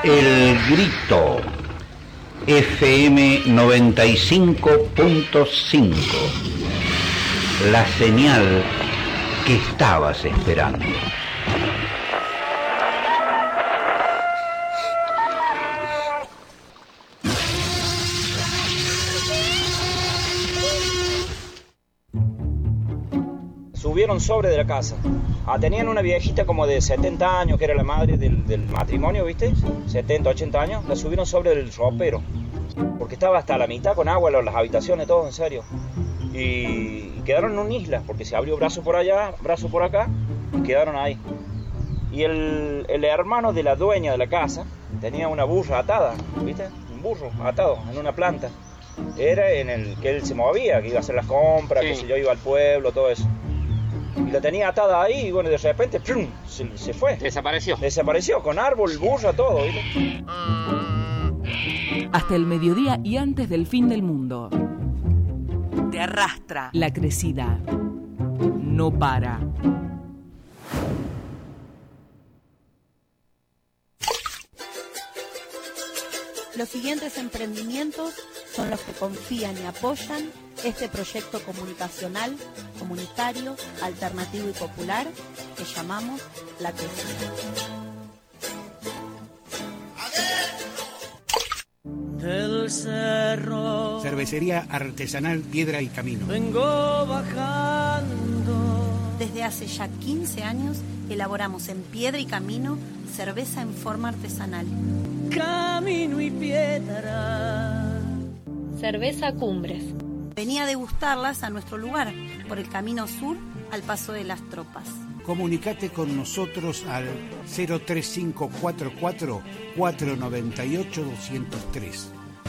El Grito, FM 95.5, la señal que estabas esperando. Subieron sobre de la casa. Tenían una viejita como de 70 años, que era la madre del matrimonio, ¿viste? 70, 80 años. La subieron sobre el ropero, porque estaba hasta la mitad con agua, las habitaciones, todo, en serio. Y quedaron en una isla, porque se abrió brazo por allá, brazo por acá, y quedaron ahí. Y el hermano de la dueña de la casa tenía una burra atada, ¿viste? Un burro atado en una planta. Era en el que él se movía, que iba a hacer las compras, sí. Que sé yo, iba al pueblo, todo eso. Y la tenía atada ahí y bueno, de repente ¡prum! Se fue. Desapareció con árbol, burra, todo, ¿viste? Hasta el mediodía y antes del fin del mundo. Te arrastra. La crecida no para. Los siguientes emprendimientos son los que confían y apoyan este proyecto comunicacional, comunitario, alternativo y popular que llamamos La Crecida. Del cerro. Cervecería artesanal Piedra y Camino. Vengo bajando. Desde hace ya 15 años elaboramos en Piedra y Camino cerveza en forma artesanal. Camino y piedra. Cerveza Cumbres. Vení a degustarlas a nuestro lugar, por el Camino Sur al Paso de las Tropas. Comunicate con nosotros al 03544 498 203.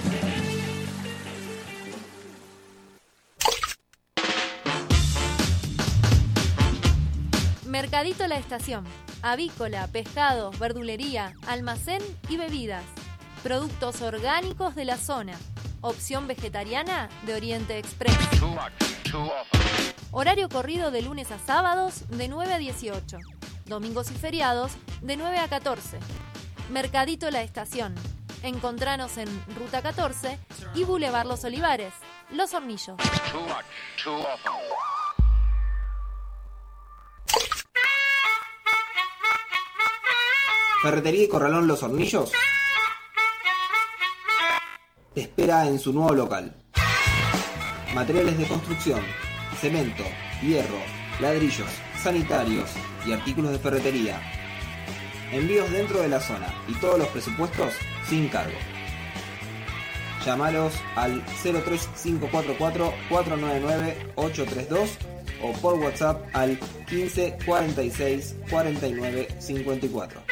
Mercadito La Estación. Avícola, pescados, verdulería, almacén y bebidas. Productos orgánicos de la zona. Opción vegetariana de Oriente Express. Horario corrido de lunes a sábados de 9 a 18. Domingos y feriados de 9 a 14. Mercadito La Estación. Encontranos en Ruta 14 y Boulevard Los Olivares, Los Hornillos. Ferretería y Corralón Los Hornillos te espera en su nuevo local. Materiales de construcción, cemento, hierro, ladrillos, sanitarios y artículos de ferretería. Envíos dentro de la zona y todos los presupuestos sin cargo. Llámalos al 03544 499 832 o por WhatsApp al 15 46 49 54.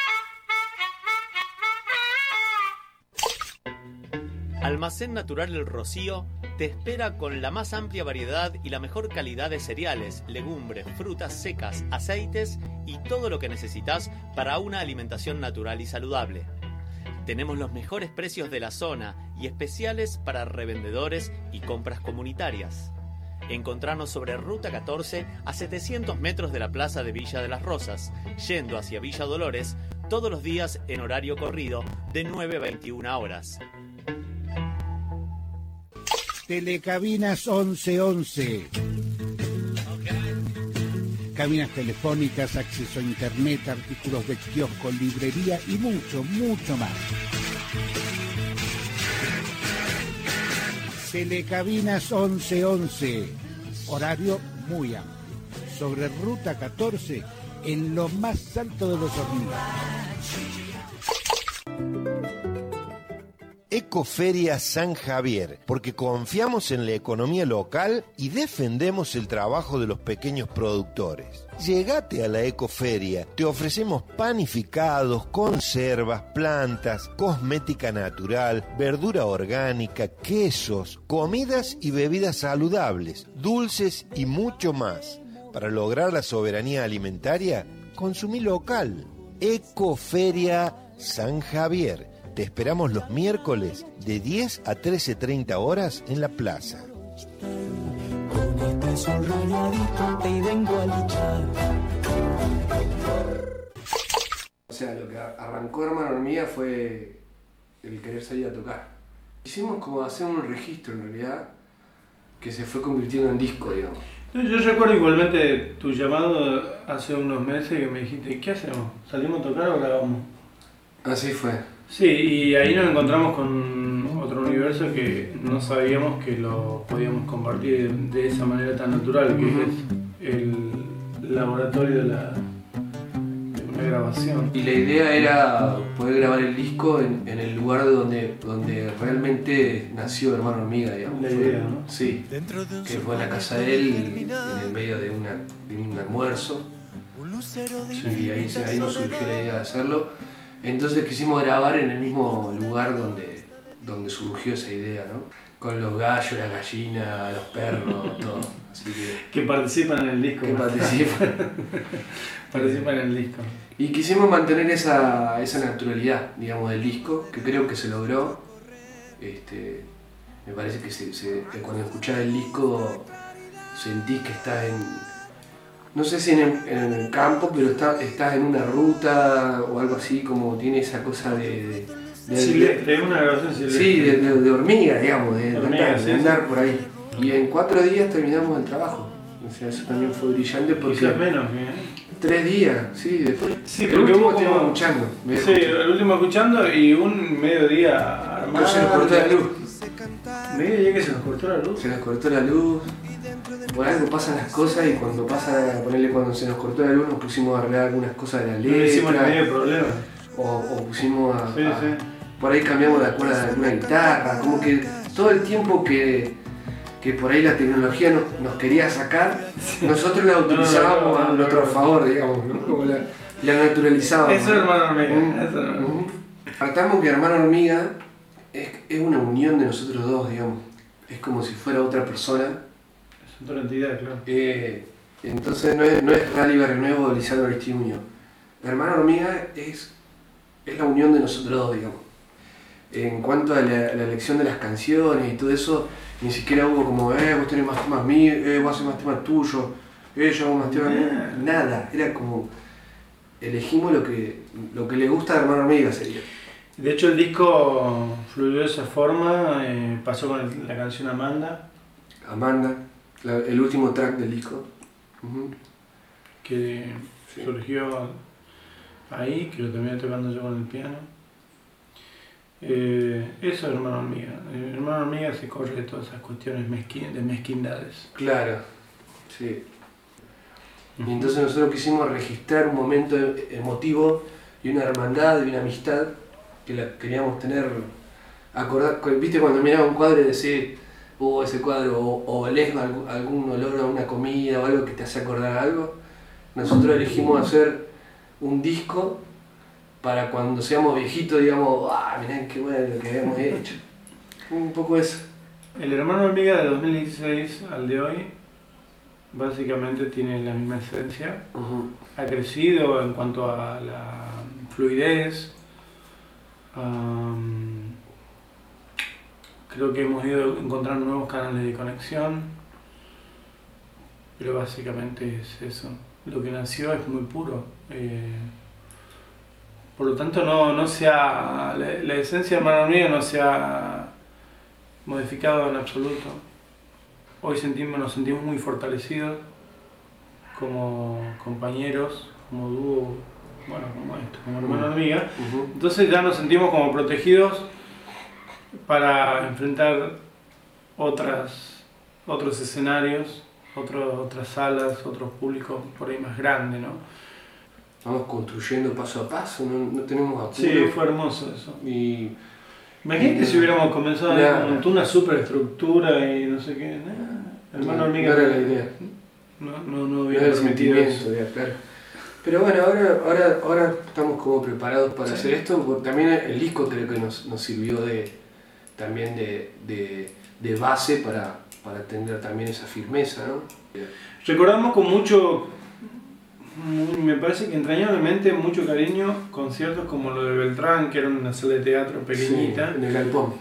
Almacén Natural El Rocío te espera con la más amplia variedad y la mejor calidad de cereales, legumbres, frutas secas, aceites y todo lo que necesitas para una alimentación natural y saludable. Tenemos los mejores precios de la zona y especiales para revendedores y compras comunitarias. Encontrarnos sobre Ruta 14 a 700 metros de la Plaza de Villa de las Rosas, yendo hacia Villa Dolores, todos los días en horario corrido de 9 a 21 horas. Telecabinas 1111. Cabinas telefónicas, acceso a internet, artículos de kiosco, librería y mucho, mucho más. Telecabinas 1111. Horario muy amplio. Sobre Ruta 14, en lo más alto de Los Hornillos. Ecoferia San Javier, porque confiamos en la economía local y defendemos el trabajo de los pequeños productores. Llegate a la Ecoferia, te ofrecemos panificados, conservas, plantas, cosmética natural, verdura orgánica, quesos, comidas y bebidas saludables, dulces y mucho más. Para lograr la soberanía alimentaria, consumí local. Ecoferia San Javier. Te esperamos los miércoles de 10 a 13:30 horas en la plaza. Con este sol rayadito te vengo a luchar. sea, lo que arrancó Hermano Hormiga fue el querer salir a tocar. Hicimos como hacer un registro en realidad, que se fue convirtiendo en disco, digamos. Yo recuerdo igualmente tu llamado hace unos meses que me dijiste, ¿qué hacemos? ¿Salimos a tocar o grabamos? Así fue. Sí, y ahí nos encontramos con otro universo que no sabíamos que lo podíamos compartir de esa manera tan natural, que es el laboratorio de una grabación. Y la idea era poder grabar el disco en el lugar donde realmente nació Hermano Hormiga, digamos. La idea, ¿no? Sí, que fue en la casa de él, en el medio de un almuerzo. Sí, y ahí nos surgió la idea de hacerlo. Entonces quisimos grabar en el mismo lugar donde surgió esa idea, ¿no? Con los gallos, las gallinas, los perros, todo. Así que participan en el disco. Que participan. Participan en el disco. Y quisimos mantener esa naturalidad, digamos, del disco, que creo que se logró. Me parece que cuando escuchás el disco sentís que estás no sé si en el campo, pero estás en una ruta o algo así, como tiene esa cosa de una grabación silvestre. Sí, de hormiga, digamos, de andar por ahí. Sí. Y en 4 días terminamos el trabajo. O sea, eso también fue brillante porque... Quizás menos, 3 días, sí, después. Sí, el último estuvimos escuchando. Sí, el último escuchando y un mediodía armado. Se nos cortó la luz. ¿Mediodía que se nos cortó la luz? Se nos cortó la luz. Por algo pasan las cosas y cuando se nos cortó la luz nos pusimos a arreglar algunas cosas de la letra. No hicimos medio problema. O pusimos a... Sí. Por ahí cambiamos la cuerda de alguna guitarra. Como que todo el tiempo que por ahí la tecnología nos quería sacar, nosotros la utilizábamos a nuestro favor, digamos, ¿no? Como la naturalizábamos. Eso es Hermano Hormiga. Tratamos que Hermano Hormiga es una unión de nosotros dos, digamos. Es como si fuera otra persona. Es otra entidad, claro. Entonces no es Rally Barrio Nuevo o Lisandro Aristimuño. Hermano Hormiga es la unión de nosotros dos, digamos. En cuanto a la elección de las canciones y todo eso, ni siquiera hubo como, vos tenés más temas míos, vos haces más temas tuyos, yo hago más temas míos. Nada, era como, elegimos lo que le gusta a Hermano Hormiga sería. De hecho el disco fluyó de esa forma, pasó con la canción Amanda. Amanda, el último track del disco. Que surgió ahí, que lo terminé tocando yo con el piano. Eso es Hermano Hormiga. Hermano Hormiga se corre de todas esas cuestiones de mezquindades. Claro, sí. Y entonces nosotros quisimos registrar un momento emotivo y una hermandad y una amistad que la queríamos tener, acordar, viste cuando mirabas un cuadro y decís, ese cuadro, o olés algún olor a una comida o algo que te hace acordar algo. Nosotros elegimos hacer un disco para cuando seamos viejitos digamos, mirá qué bueno lo que habíamos hecho. Un poco eso. El Hermano Hormiga de 2016 al de hoy básicamente tiene la misma esencia. Ha crecido en cuanto a la fluidez. Creo que hemos ido encontrando nuevos canales de conexión, pero básicamente es eso. Lo que nació es muy puro. Por lo tanto, la esencia de Hermano Hormiga no se ha modificado en absoluto. Hoy nos sentimos muy fortalecidos como compañeros, como dúo, como Hermano Hormiga. Entonces ya nos sentimos como protegidos para enfrentar otros escenarios, otras salas, otros públicos por ahí más grandes, ¿no? Vamos construyendo paso a paso, no tenemos apuro. Sí, fue hermoso eso. Imagínate si hubiéramos comenzado con una superestructura y no sé qué. Hermano Hormiga. No era la idea. No hubiera permitido eso. Claro. Pero bueno, ahora estamos como preparados para hacer esto, porque también el disco creo que nos sirvió también de base para tener también esa firmeza, ¿no? Recordamos con mucho, me parece que entrañablemente, mucho cariño, conciertos como lo de Beltrán, que era una sala de teatro pequeñita. Sí, en el Galpón.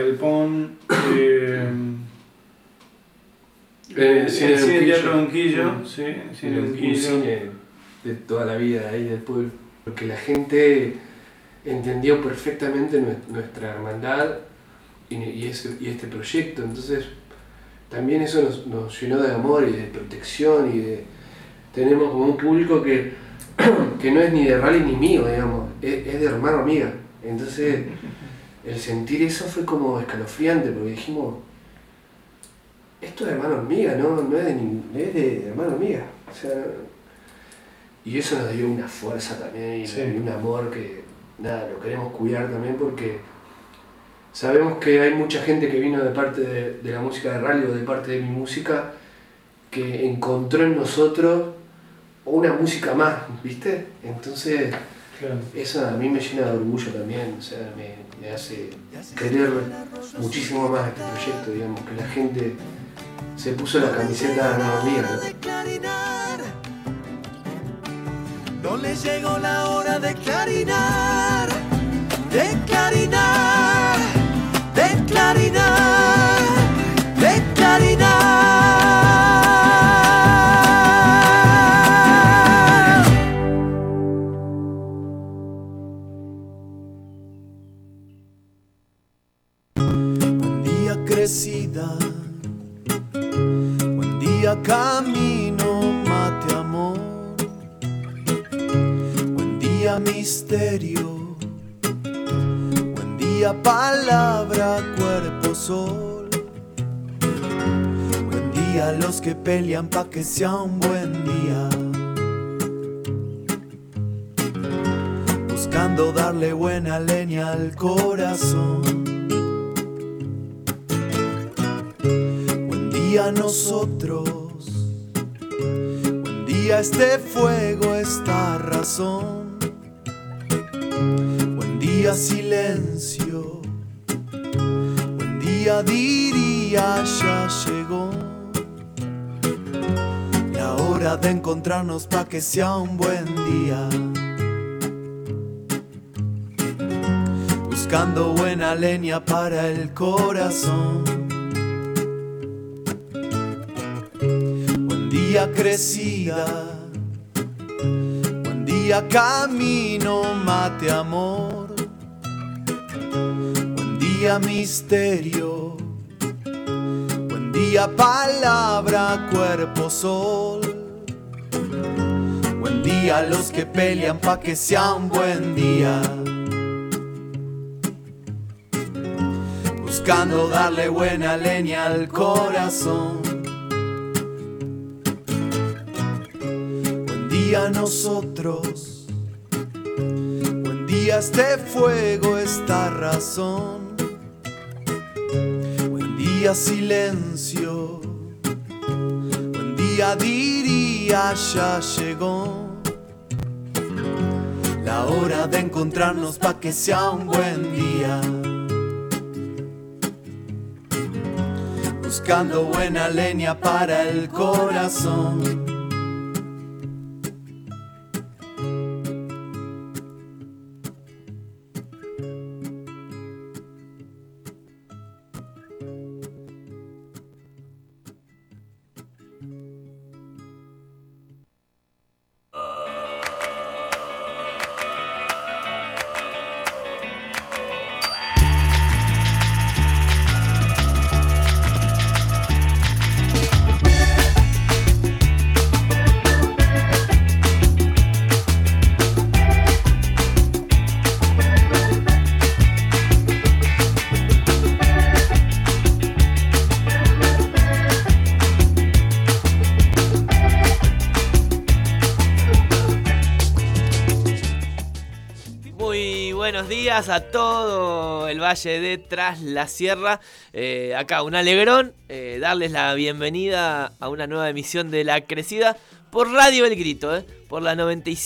El cine de Teatro Unquillo, un cine de toda la vida ahí del pueblo. porque la gente entendió perfectamente nuestra hermandad y este proyecto. Entonces también eso nos llenó de amor y de protección, y tenemos como un público que no es ni de rally ni mío, digamos, es de hermano amiga. Entonces el sentir eso fue como escalofriante, porque dijimos, esto es de hermano amiga, no es de hermano amiga. O sea, y eso nos dio una fuerza también, y un amor que nada, lo queremos cuidar también, porque sabemos que hay mucha gente que vino de parte de la música de rally o de parte de mi música, que encontró en nosotros una música más, ¿viste? Entonces, claro, eso a mí me llena de orgullo también, o sea, me hace querer muchísimo más este proyecto, digamos, que la gente se puso la camiseta de hermano amiga, ¿no? No le llegó la hora de clarinar, de clarinar, de clarinar, de clarinar. Buen día crecida, buen día camino, mate amor. Buen día misterio, buen día palabra, cuerpo, sol. Buen día los que pelean pa' que sea un buen día, buscando darle buena leña al corazón. Buen día nosotros, buen día este fuego, esta razón. Buen día silencio, buen día diría ya llegó la hora de encontrarnos pa' que sea un buen día, buscando buena leña para el corazón. Buen día crecida, buen día camino, mate amor. Buen día misterio, buen día palabra, cuerpo, sol. Buen día los que pelean pa' que sea un buen día, buscando darle buena leña al corazón. Buen día nosotros, buen día este fuego, esta razón. Buen día silencio, buen día diría ya llegó la hora de encontrarnos pa' que sea un buen día, buscando buena leña para el corazón. A todo el valle de Tras la Sierra, acá un alegrón, darles la bienvenida a una nueva emisión de La Crecida por Radio El Grito, por la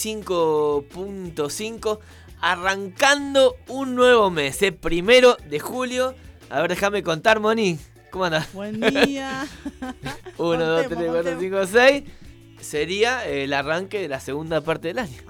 95.5, arrancando un nuevo mes, 1 de julio. A ver, déjame contar, Moni, ¿cómo andás? Buen día. 1, 2, 3, 4, 5, 6, sería el arranque de la segunda parte del año.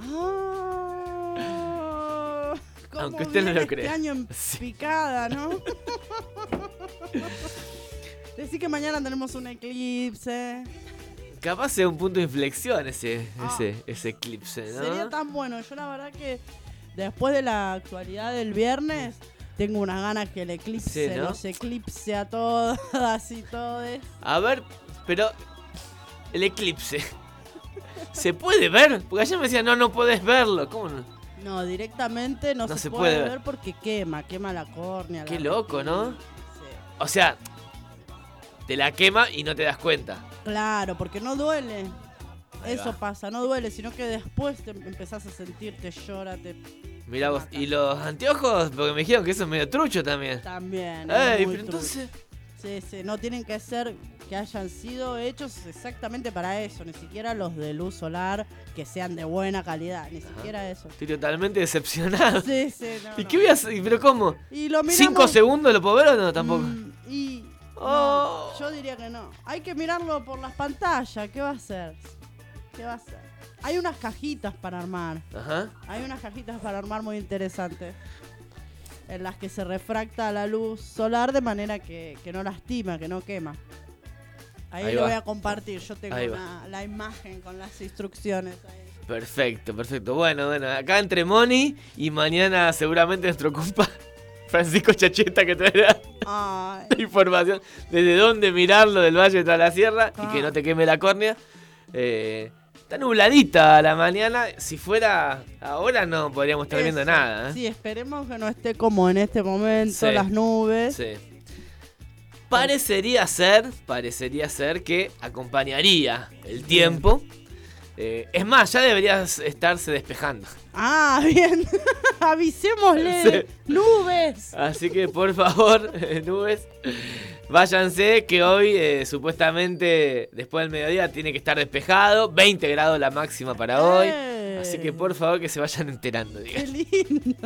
Aunque usted no lo crea. Este año en picada, ¿no? Decí que mañana tenemos un eclipse. Capaz sea un punto de inflexión ese eclipse, ¿no? Sería tan bueno. Yo la verdad que después de la actualidad del viernes tengo unas ganas que el eclipse Sí, ¿no? nos eclipse a todas y todos. A ver, pero el eclipse ¿se puede ver? Porque ayer me decían, no podés verlo. ¿Cómo no? No, directamente no se puede ver porque quema la córnea. Qué la loco, retina. ¿no? Sí. O sea, te la quema y no te das cuenta. Claro, porque no duele. Ahí Eso va. pasa, no duele, sino que después te empezás a sentir, te llora, te... Mirá vos, ¿y los anteojos? Porque me dijeron que eso es medio trucho también. También. Ey, es muy pero entonces... Sí, no tienen que ser que hayan sido hechos exactamente para eso, ni siquiera los de luz solar que sean de buena calidad, ni siquiera eso. Estoy totalmente decepcionado. Sí, no. ¿Y qué voy a hacer? ¿Pero cómo? Y lo miramos... 5 segundos lo puedo ver o no? Tampoco. No, yo diría que no. Hay que mirarlo por las pantallas. ¿Qué va a hacer? Hay unas cajitas para armar. Ajá. Hay unas cajitas para armar muy interesantes. En las que se refracta la luz solar de manera que no lastima, que no quema. Ahí lo va. voy a compartir. Yo tengo Ahí va. la imagen con las instrucciones ahí. Perfecto. Bueno, acá entre Moni y mañana seguramente nuestro compa Francisco Chacheta que traerá Ay. información desde dónde mirarlo del Valle de la Sierra y que no te queme la córnea. Está nubladita la mañana. Si fuera ahora no podríamos estar viendo nada. Sí, esperemos que no esté como en este momento Sí. las nubes. Sí. Parecería ser que acompañaría el tiempo. Es más, ya deberías estarse despejando. Ah, bien. Avisémosle. Sí. Nubes. Así que por favor, nubes, váyanse que hoy supuestamente después del mediodía tiene que estar despejado. 20 grados la máxima para hoy. Así que por favor que se vayan enterando. Qué lindo.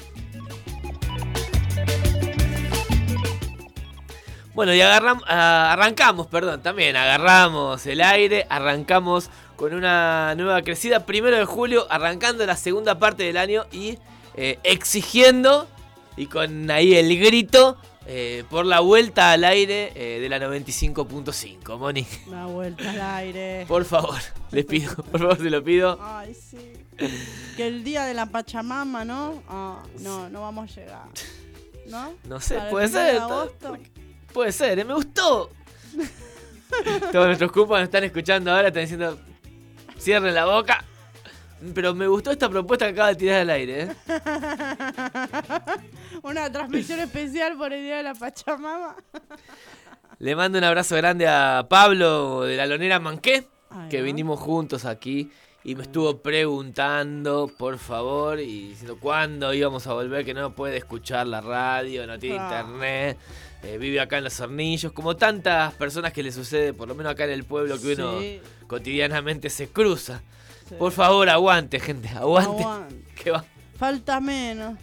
Bueno, y arrancamos el aire, arrancamos con una nueva crecida, 1 de julio, arrancando la segunda parte del año y exigiendo, y con ahí el grito, por la vuelta al aire de la 95.5, Moni. Una vuelta al aire. Por favor, les pido, por favor, se lo pido. Ay, sí. Que el día de la Pachamama, ¿no? No vamos a llegar. ¿No? No sé, Para el puede 1 de ser. agosto. Puede ser, me gustó. Todos nuestros compas nos están escuchando ahora, están diciendo, cierren la boca. Pero me gustó esta propuesta que acaba de tirar al aire, Una transmisión especial por el día de la Pachamama. Le mando un abrazo grande a Pablo de la Lonera Manqué, que va. vinimos juntos aquí y me estuvo preguntando, por favor, y diciendo cuándo íbamos a volver, que no puede escuchar la radio, no tiene internet, vive acá en Los Hornillos, como tantas personas que le sucede, por lo menos acá en el pueblo, que uno cotidianamente se cruza. Sí. Por favor, aguante, gente, aguante. Que va. Falta menos.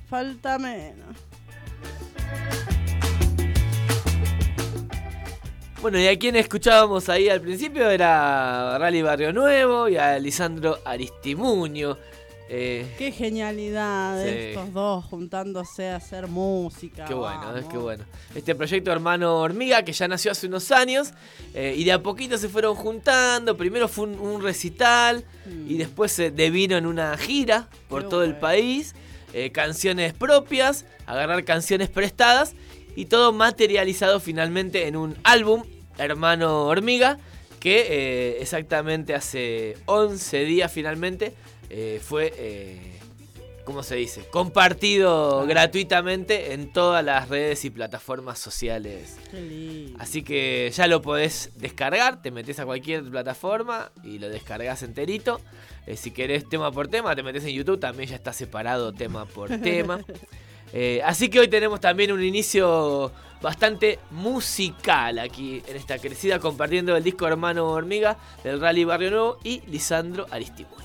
Bueno, y a quien escuchábamos ahí al principio era Rally Barrio Nuevo y a Lisandro Aristimuño. Qué genialidad de Sí. estos dos juntándose a hacer música. Qué bueno, vamos. qué bueno. Este proyecto Hermano Hormiga, que ya nació hace unos años, y de a poquito se fueron juntando. Primero fue un recital, y después se devino en una gira por todo el país. Canciones propias, agarrar canciones prestadas, y todo materializado finalmente en un álbum, Hermano Hormiga, que exactamente hace 11 días finalmente fue, ¿cómo se dice? Compartido gratuitamente en todas las redes y plataformas sociales. Qué lindo. Así que ya lo podés descargar, te metés a cualquier plataforma y lo descargás enterito. Si querés tema por tema, te metés en YouTube, también ya está separado tema por tema. Así que hoy tenemos también un inicio bastante musical aquí en esta crecida, compartiendo el disco Hermano Hormiga del Rally Barrio Nuevo y Lisandro Aristimuño.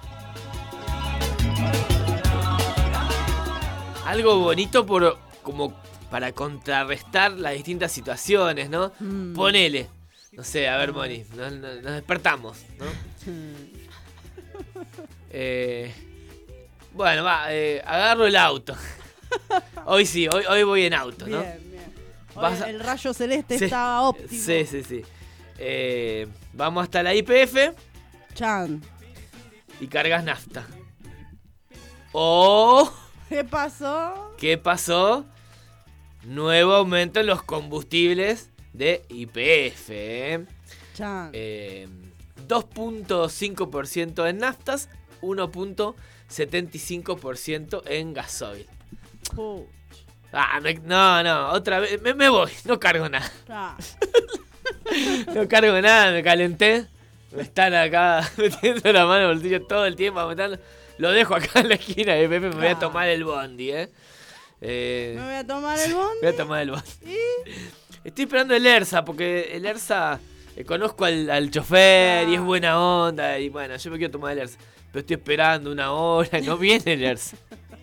Algo bonito como para contrarrestar las distintas situaciones, ¿no? Ponele, no sé, a ver, Moni, nos despertamos, ¿no? Bueno, agarro el auto. Hoy sí, hoy voy en auto, ¿no? Bien. Hoy el rayo celeste Sí, estaba óptimo. Sí. Vamos hasta la YPF. Chan. Y cargas nafta. ¡Oh! ¿Qué pasó? ¿Qué pasó? Nuevo aumento en los combustibles de YPF. Chan. 2.5% en naftas, 1.75% en gasoil. No, otra vez. Me voy, no cargo nada. No cargo nada, me calenté. Me están acá metiendo la mano en el bolsillo todo el tiempo. Lo dejo acá en la esquina y me voy a tomar el bondi, ¿Me voy a tomar el bondi? Voy a tomar el bondi. Estoy esperando el ERSA, porque el ERSA conozco al chofer y es buena onda. Y bueno, yo me quiero tomar el ERSA. Pero estoy esperando 1 hora y no viene el ERSA.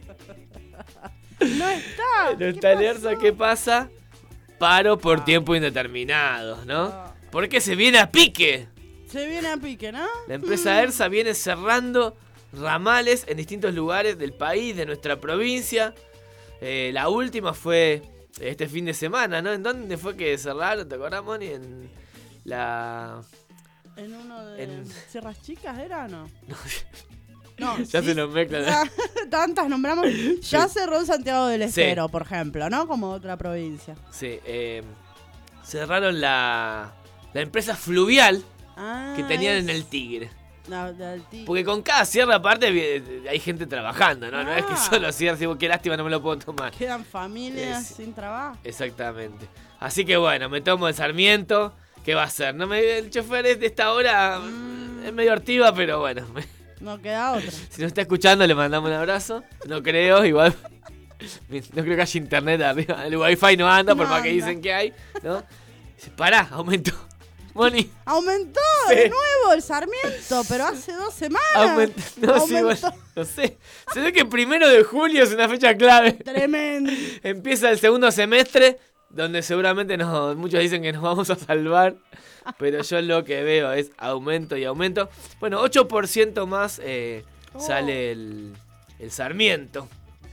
No está. No está el ERSA, ¿qué pasa? Paro por tiempo indeterminado, ¿no? Porque se viene a pique. Se viene a pique, ¿no? La empresa ERSA viene cerrando ramales en distintos lugares del país, de nuestra provincia. La última fue este fin de semana, ¿no? ¿En dónde fue que cerraron? ¿Te acordás, Moni? En la... ¿En uno de Sierras Chicas era o no? No, ya se nos mezclan. Tantas nombramos. Ya cerró Santiago del Estero, por ejemplo, ¿no? Como otra provincia. Sí, cerraron la empresa fluvial que tenían en el Tigre. Porque con cada sierra aparte hay gente trabajando, ¿no? No es que solo cierra, qué lástima, no me lo puedo tomar. Quedan familias sin trabajo. Exactamente. Así que bueno, me tomo el Sarmiento. ¿Qué va a hacer? El chofer es de esta hora es medio hortiva, pero bueno. No queda otra. Si nos está escuchando, le mandamos un abrazo. No creo, igual. No creo que haya internet arriba. El wifi no anda, por más que dicen que hay, ¿no? Dice, pará, aumentó. Moni. Aumentó de nuevo el Sarmiento, pero hace 2 semanas. Aumentó. Sí, bueno, no sé. Se ve que el 1 de julio es una fecha clave. Tremendo. Empieza el segundo semestre, donde seguramente muchos dicen que nos vamos a salvar. Pero yo lo que veo es aumento y aumento. Bueno, 8% más sale el Sarmiento.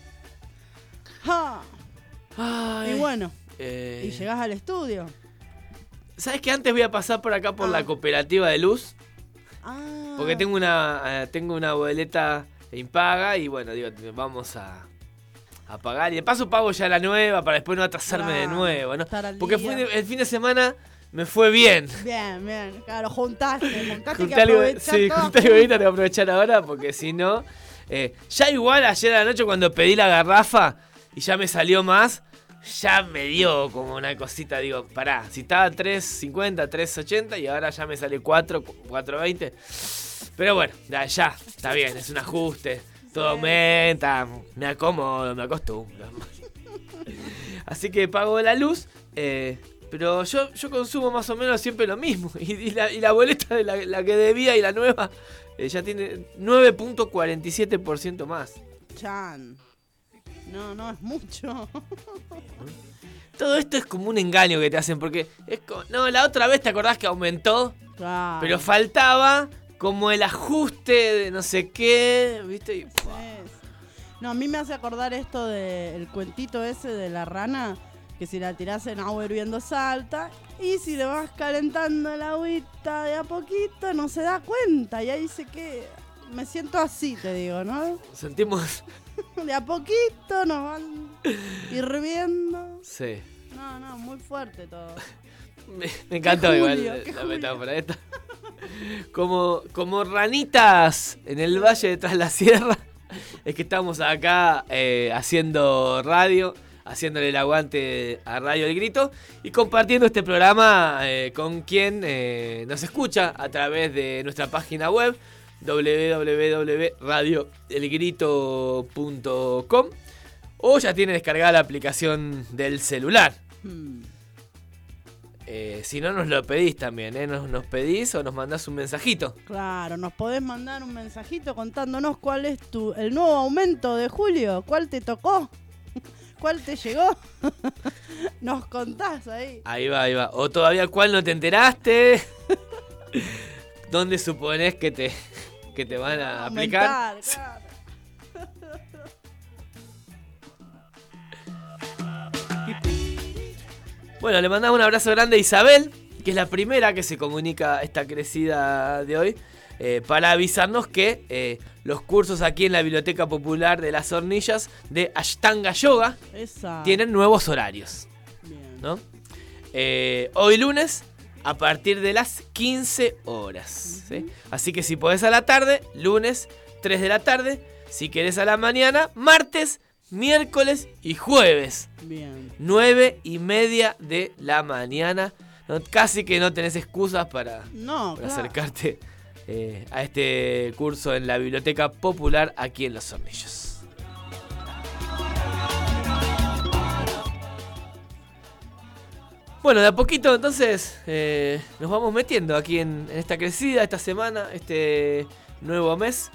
Y bueno, y llegás al estudio. ¿Sabes que antes voy a pasar por acá por la cooperativa de luz? Porque tengo una boleta impaga y bueno, digo, vamos a pagar. Y de paso pago ya la nueva para después no atrasarme de nuevo, ¿no? Porque el fin de semana me fue bien. Bien. Claro, juntaste que algo, aprovechar. Sí, junté algo ahorita, tengo que aprovechar ahora porque si no... ya igual ayer a la noche cuando pedí la garrafa y ya me salió más, ya me dio como una cosita, digo, pará, si estaba 3.50, 3.80 y ahora ya me sale 4.20. Pero bueno, ya está bien, es un ajuste, todo aumenta, me acomodo, me acostumbro. Así que pago la luz, pero yo consumo más o menos siempre lo mismo. Y la boleta de la que debía y la nueva ya tiene 9.47% más. Chan. No es mucho. Todo esto es como un engaño que te hacen, porque la otra vez te acordás que aumentó, claro, pero faltaba como el ajuste de no sé qué, ¿viste? No, a mí me hace acordar esto del cuentito ese de la rana, que si la tirás en agua hirviendo salta, y si le vas calentando el agüita de a poquito no se da cuenta, y ahí dice que me siento así, te digo, ¿no? Sentimos... De a poquito nos van hirviendo. Sí. No, muy fuerte todo. Me encantó igual la metáfora esta. Como ranitas en el valle de Tras la Sierra, es que estamos acá haciendo radio, haciéndole el aguante a Radio El Grito y compartiendo este programa con quien nos escucha a través de nuestra página web www.radioelgrito.com o ya tiene descargada la aplicación del celular. Si no, nos lo pedís también, nos pedís o nos mandás un mensajito. Claro, nos podés mandar un mensajito contándonos cuál es el nuevo aumento de julio, cuál te tocó, cuál te llegó. Nos contás ahí. Ahí va. O todavía cuál no te enteraste. ¿Dónde suponés que te van a aplicar? Claro. Bueno, le mandamos un abrazo grande a Isabel, que es la primera que se comunica esta crecida de hoy, para avisarnos que los cursos aquí en la Biblioteca Popular de las Hornillas de Ashtanga Yoga tienen nuevos horarios. Bien. ¿No? Hoy lunes a partir de las 15 horas. ¿Sí? Así que si podés a la tarde, lunes 3 de la tarde. Si querés a la mañana, martes, miércoles y jueves. Bien. 9:30 de la mañana. No, casi que no tenés excusas para acercarte a este curso en la Biblioteca Popular aquí en Los Hornillos. Bueno, de a poquito entonces nos vamos metiendo aquí en esta crecida, esta semana, este nuevo mes,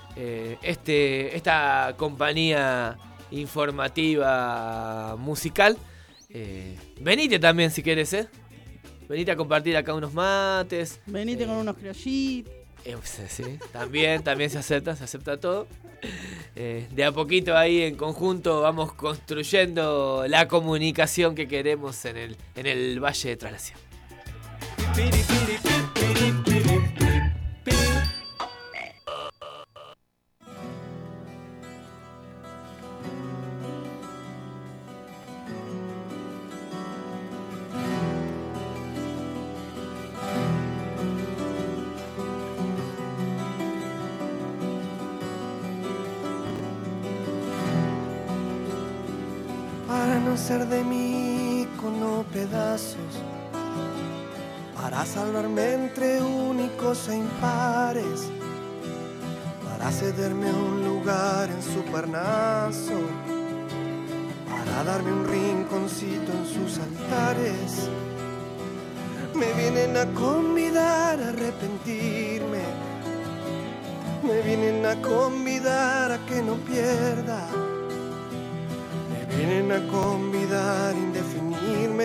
esta compañía informativa musical. Venite también si querés, venite a compartir acá unos mates. Venite con unos criollitos. Sí, también se acepta todo. De a poquito ahí en conjunto vamos construyendo la comunicación que queremos en el Valle de Tras la Sierra. Para no ser de mí con pedazos, para salvarme entre únicos e impares, para cederme un lugar en su parnaso, para darme un rinconcito en sus altares. Me vienen a convidar a arrepentirme, me vienen a convidar a que no pierda, me vienen a convidar a indefinirme,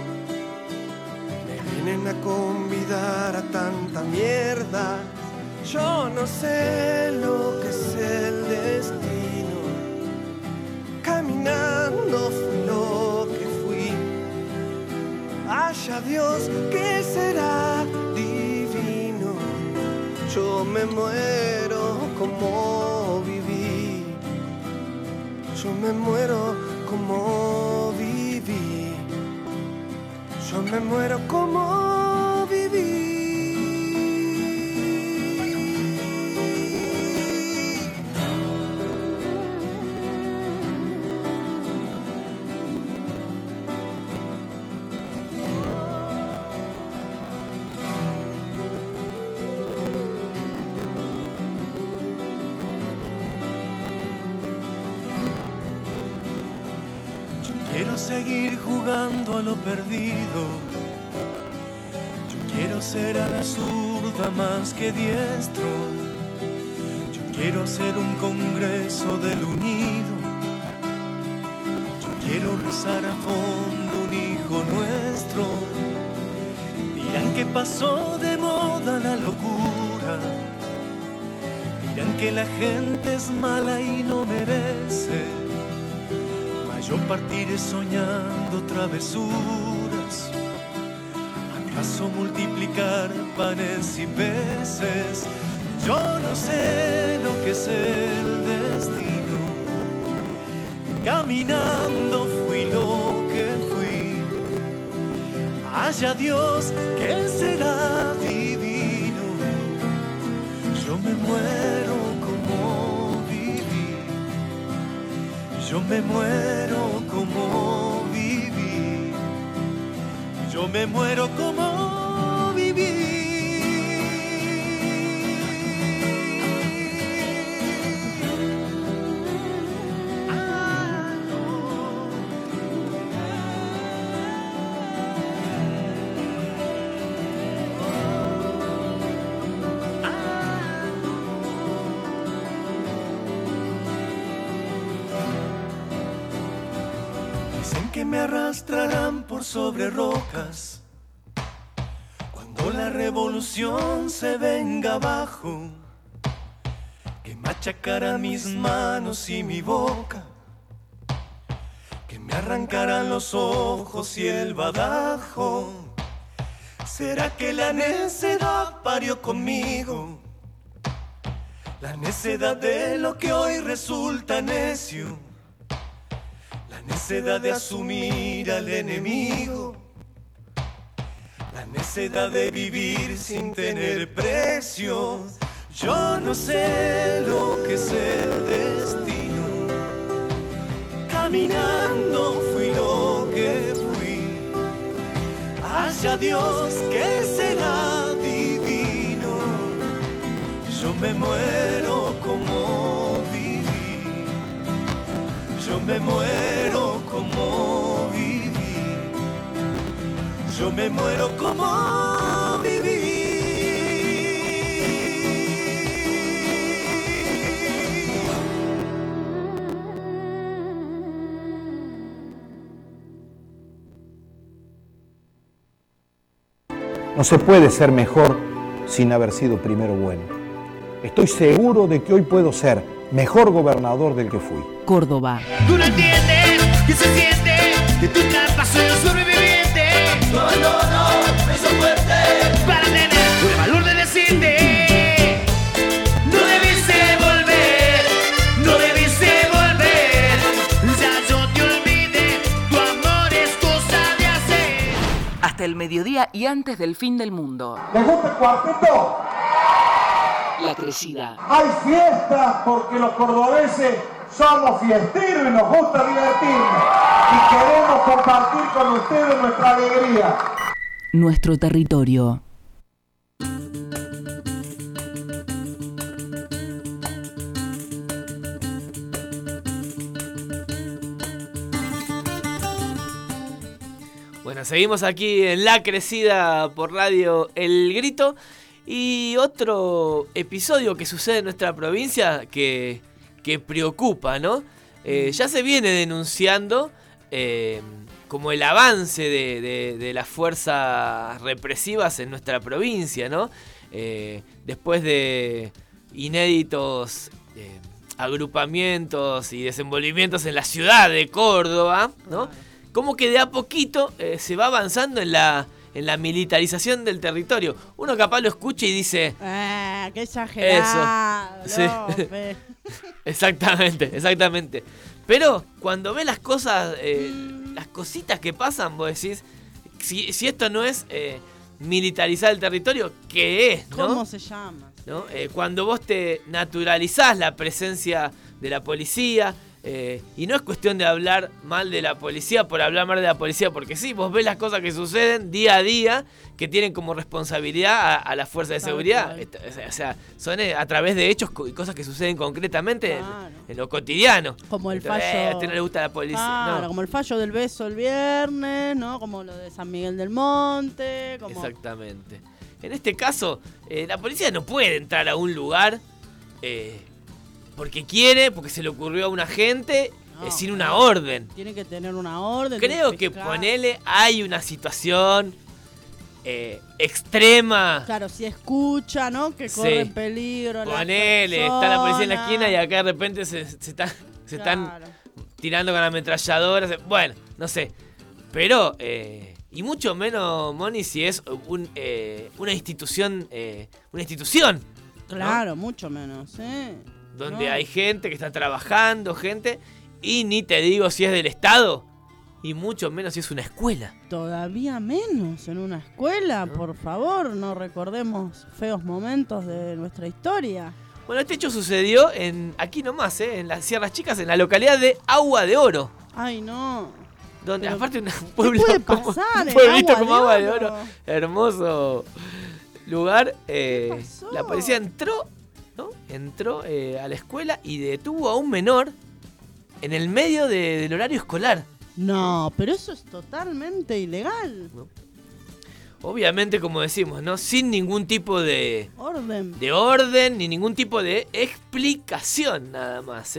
me vienen a convidar a tanta mierda. Yo no sé lo que es el destino, caminando fui lo que fui. Haya Dios que será divino, yo me muero como viví, yo me muero como viví, yo me muero como viví. Quiero seguir jugando a lo perdido. Yo quiero ser a la zurda más que diestro. Yo quiero hacer un congreso del unido. Yo quiero rezar a fondo un hijo nuestro. Dirán que pasó de moda la locura. Dirán que la gente es mala y no merece. Yo partiré soñando travesuras, acaso multiplicar panes y peces. Yo no sé lo que es el destino, caminando fui lo que fui. Haya Dios que será divino, yo me muero como viví, yo me muero como viví, yo me muero como viví. Que me arrastrarán por sobre rocas cuando la revolución se venga abajo, que machacará mis manos y mi boca, que me arrancarán los ojos y el badajo. ¿Será que la necedad parió conmigo? La necedad de lo que hoy resulta necio, la necedad de asumir al enemigo, la necedad de vivir sin tener precio. Yo no sé lo que es el destino, caminando fui lo que fui. Haya Dios que será divino, yo me muero como viví, yo me muero como viví, yo me muero como viví. No se puede ser mejor sin haber sido primero bueno. Estoy seguro de que hoy puedo ser mejor gobernador del que fui. Córdoba. Tú no entiendes que se siente que tu trampa soy un sobreviviente. Tu abandono me hizo fuerte para tener el valor de decirte: no debiste volver, no debiste volver. Ya yo te olvidé, tu amor es cosa de hacer. Hasta el mediodía y antes del fin del mundo. ¿Les gusta el cuarteto? La Crecida. Hay fiesta porque los cordobeses somos fiesteros y nos gusta divertirnos. Y queremos compartir con ustedes nuestra alegría. Nuestro territorio. Bueno, seguimos aquí en La Crecida por Radio El Grito. Y otro episodio que sucede en nuestra provincia que preocupa, ¿no? Ya se viene denunciando como el avance de las fuerzas represivas en nuestra provincia, ¿no? Después de inéditos agrupamientos y desenvolvimientos en la ciudad de Córdoba, ¿no? Como que de a poquito se va avanzando en la militarización del territorio. Uno capaz lo escucha y dice... qué exagerado. Eso. Sí. Exactamente. Pero cuando ves las cosas, las cositas que pasan, vos decís, si esto no es militarizar el territorio, ¿qué es? ¿No? ¿Cómo se llama? ¿No? Cuando vos te naturalizás la presencia de la policía... y no es cuestión de hablar mal de la policía por hablar mal de la policía, porque sí, vos ves las cosas que suceden día a día que tienen como responsabilidad a la fuerza de seguridad. O sea, son a través de hechos y cosas que suceden concretamente en lo cotidiano. Como el Entonces, fallo. A este no le gusta la policía. Claro, No. como el fallo del beso el viernes, ¿no? Como lo de San Miguel del Monte. Como... Exactamente. En este caso, la policía no puede entrar a un lugar. Porque quiere, porque se le ocurrió a un agente sin una orden. Tiene que tener una orden. Creo que ponele, hay una situación extrema. Claro, si escucha, ¿no? Que corre en peligro. Ponele, está la policía en la esquina y acá de repente se están tirando con ametralladoras. Bueno, no sé. Pero, y mucho menos, Moni, si es una institución. Claro, ¿no? Mucho menos, Donde No. hay gente que está trabajando, y ni te digo si es del Estado, y mucho menos si es una escuela. Todavía menos en una escuela, por favor, no recordemos feos momentos de nuestra historia. Bueno, este hecho sucedió aquí nomás, en las Sierras Chicas, en la localidad de Agua de Oro. Ay, no. Donde, Pero, aparte, un ¿qué pueblo puede como, pasar un en pueblito Agua como de Agua de Oro? Oro, hermoso lugar. La policía entró a la escuela y detuvo a un menor en el medio del horario escolar. No, pero eso es totalmente ilegal. ¿No? Obviamente, como decimos, ¿no? Sin ningún tipo de orden ni ningún tipo de explicación, nada más,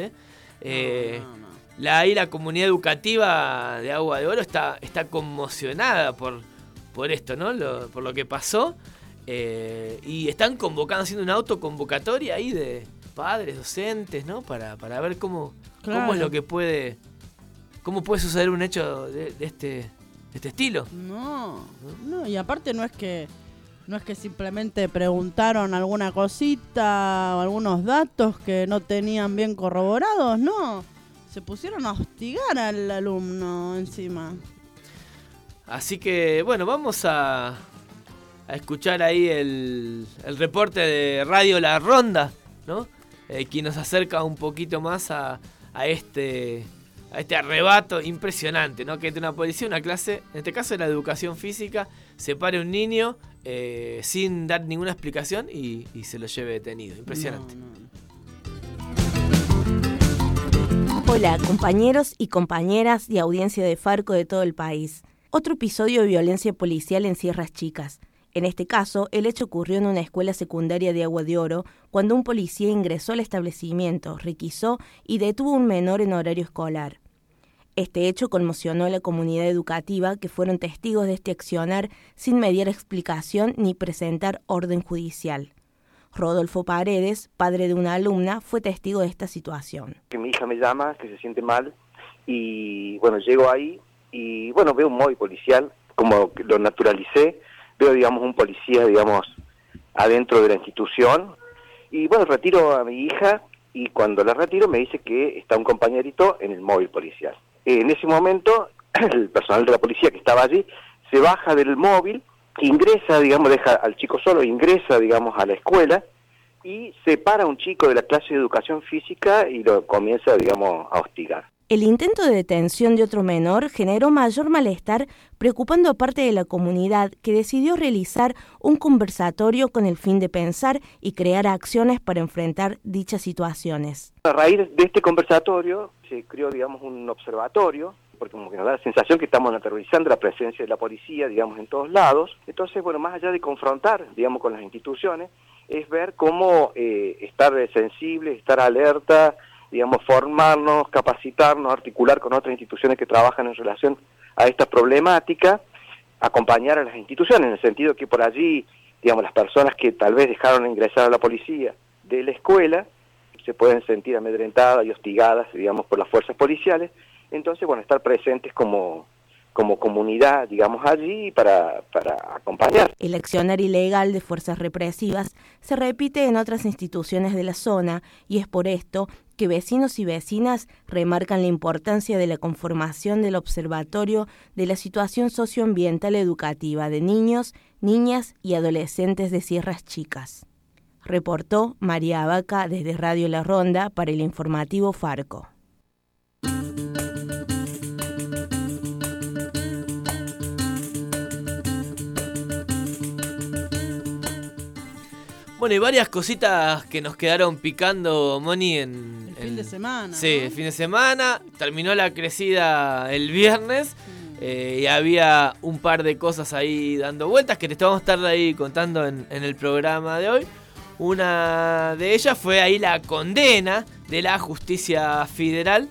La comunidad educativa de Agua de Oro está conmocionada por esto, ¿no? Por lo que pasó. Y están haciendo una autoconvocatoria ahí de padres, docentes, ¿no? Para ver cómo es lo que cómo puede suceder un hecho de este estilo. No, y aparte no es que simplemente preguntaron alguna cosita o algunos datos que no tenían bien corroborados, no. Se pusieron a hostigar al alumno encima. Así que, bueno, vamos a escuchar ahí el reporte de Radio La Ronda, ¿no? Quien nos acerca un poquito más a este arrebato impresionante, ¿no? Que de una policía, una clase, en este caso de la educación física, separe a un niño sin dar ninguna explicación y se lo lleve detenido. Impresionante. Hola, compañeros y compañeras y audiencia de Farco de todo el país. Otro episodio de violencia policial en Sierras Chicas. En este caso, el hecho ocurrió en una escuela secundaria de Agua de Oro, cuando un policía ingresó al establecimiento, requisó y detuvo a un menor en horario escolar. Este hecho conmocionó a la comunidad educativa, que fueron testigos de este accionar sin mediar explicación ni presentar orden judicial. Rodolfo Paredes, padre de una alumna, fue testigo de esta situación. Que mi hija me llama, que se siente mal, y bueno, llego ahí y bueno, veo un móvil policial, como que lo naturalicé, veo, digamos, un policía, digamos, adentro de la institución, y bueno, retiro a mi hija, y cuando la retiro me dice que está un compañerito en el móvil policial. En ese momento, el personal de la policía que estaba allí se baja del móvil, ingresa, digamos, deja al chico solo, ingresa, digamos, a la escuela, y separa a un chico de la clase de educación física y lo comienza, digamos, a hostigar. El intento de detención de otro menor generó mayor malestar, preocupando a parte de la comunidad, que decidió realizar un conversatorio con el fin de pensar y crear acciones para enfrentar dichas situaciones. A raíz de este conversatorio se creó, digamos, un observatorio, porque como que nos da la sensación que estamos naturalizando la presencia de la policía, digamos, en todos lados. Entonces, bueno, más allá de confrontar, digamos, con las instituciones, es ver cómo estar sensibles, estar alerta, digamos, formarnos, capacitarnos, articular con otras instituciones que trabajan en relación a esta problemática, acompañar a las instituciones, en el sentido que por allí, digamos, las personas que tal vez dejaron ingresar a la policía de la escuela se pueden sentir amedrentadas y hostigadas, digamos, por las fuerzas policiales. Entonces, bueno, estar presentes como comunidad, digamos, allí para acompañar. El accionar ilegal de fuerzas represivas se repite en otras instituciones de la zona, y es por esto que vecinos y vecinas remarcan la importancia de la conformación del Observatorio de la Situación Socioambiental Educativa de Niños, Niñas y Adolescentes de Sierras Chicas. Reportó María Abaca desde Radio La Ronda para el informativo Farco. Bueno, y varias cositas que nos quedaron picando, Moni, en fin de semana. Sí, el fin de semana. Terminó la crecida el viernes y había un par de cosas ahí dando vueltas que te vamos a estar ahí contando en el programa de hoy. Una de ellas fue ahí la condena de la justicia federal,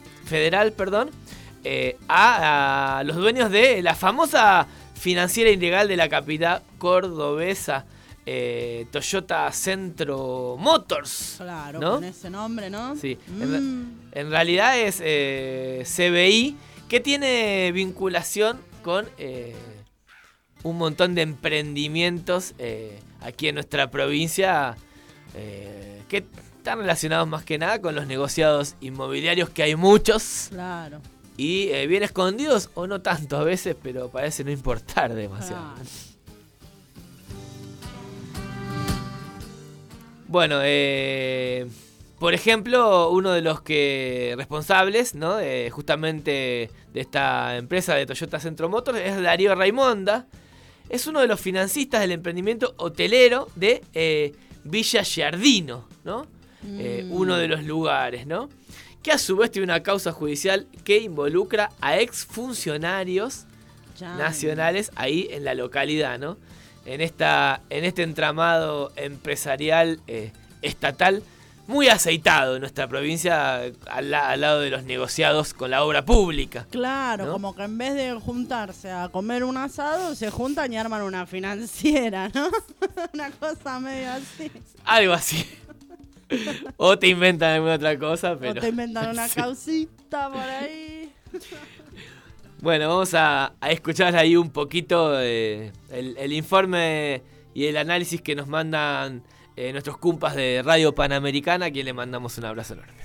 a los dueños de la famosa financiera ilegal de la capital cordobesa, Toyota Centro Motors. Claro, ¿no? Con ese nombre, ¿no? Sí, en realidad es CBI, que tiene vinculación con un montón de emprendimientos aquí en nuestra provincia que están relacionados más que nada con los negociados inmobiliarios, que hay muchos. Claro. Y bien escondidos o no tanto a veces, pero parece no importar demasiado. Claro. Bueno, por ejemplo, uno de los responsables, ¿no?, justamente de esta empresa de Toyota Centro Motors es Darío Raimonda. Es uno de los financistas del emprendimiento hotelero de Villa Giardino, ¿no? Uno de los lugares, ¿no? Que a su vez tiene una causa judicial que involucra a exfuncionarios nacionales ahí en la localidad, ¿no? En este entramado empresarial estatal muy aceitado en nuestra provincia, al lado de los negociados con la obra pública. Claro, ¿no? Como que en vez de juntarse a comer un asado, se juntan y arman una financiera, ¿no? Una cosa medio así. Algo así. O te inventan alguna otra cosa, pero... O te inventan una causita por ahí. Bueno, vamos a escuchar ahí un poquito el informe y el análisis que nos mandan nuestros cumpas de Radio Panamericana, a quien le mandamos un abrazo enorme.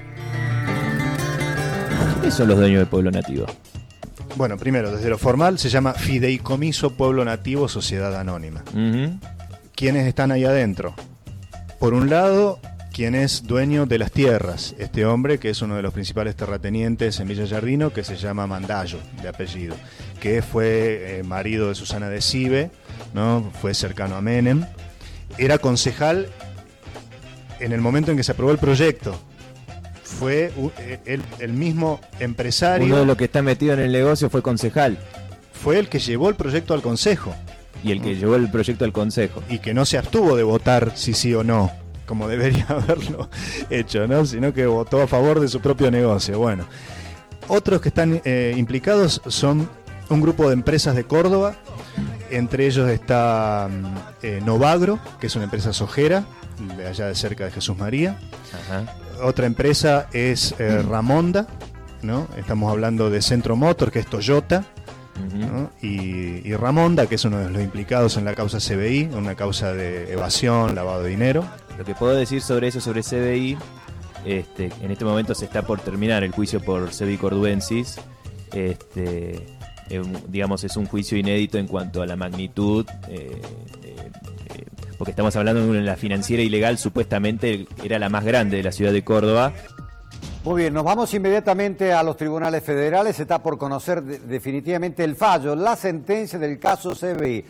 ¿Qué son los dueños del pueblo nativo? Bueno, primero, desde lo formal se llama Fideicomiso Pueblo Nativo Sociedad Anónima. ¿Quiénes están ahí adentro? Por un lado, quien es dueño de las tierras, este hombre que es uno de los principales terratenientes en Villa Giardino, que se llama Mandallo, de apellido, que fue marido de Susana de Cive, ¿no? Fue cercano a Menem, era concejal en el momento en que se aprobó el proyecto. Fue el mismo empresario. Uno de los que está metido en el negocio fue concejal. Fue el que llevó el proyecto al consejo. Y el que llevó el proyecto al consejo. Y que no se abstuvo de votar si sí o no, como debería haberlo hecho, ¿no? Sino que votó a favor de su propio negocio. Bueno, otros que están implicados son un grupo de empresas de Córdoba. Entre ellos está Novagro, que es una empresa sojera, de allá de cerca de Jesús María. Ajá. Otra empresa es Ramonda, ¿no? Estamos hablando de Centro Motor, que es Toyota, ¿no? Y Ramonda, que es uno de los implicados en la causa CBI, una causa de evasión, lavado de dinero. Lo que puedo decir sobre eso, sobre CBI, en este momento se está por terminar el juicio por CBI Corduensis. Digamos, es un juicio inédito en cuanto a la magnitud, porque estamos hablando de la financiera ilegal, supuestamente era la más grande de la ciudad de Córdoba. Muy bien, nos vamos inmediatamente a los tribunales federales. Está por conocer definitivamente el fallo, la sentencia del caso CBI.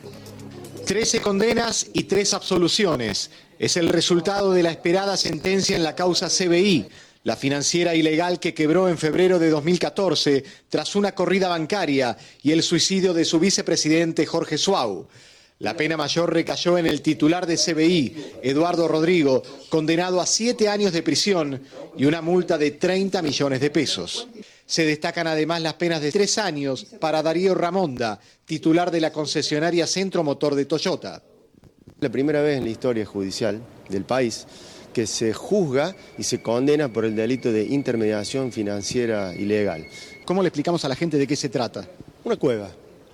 13 condenas y 3 absoluciones. Es el resultado de la esperada sentencia en la causa CBI, la financiera ilegal que quebró en febrero de 2014 tras una corrida bancaria y el suicidio de su vicepresidente Jorge Suau. La pena mayor recayó en el titular de CBI, Eduardo Rodrigo, condenado a 7 años de prisión y una multa de 30 millones de pesos. Se destacan además las penas de 3 años para Darío Ramonda, titular de la concesionaria Centro Motor de Toyota. La primera vez en la historia judicial del país que se juzga y se condena por el delito de intermediación financiera ilegal. ¿Cómo le explicamos a la gente de qué se trata? Una cueva,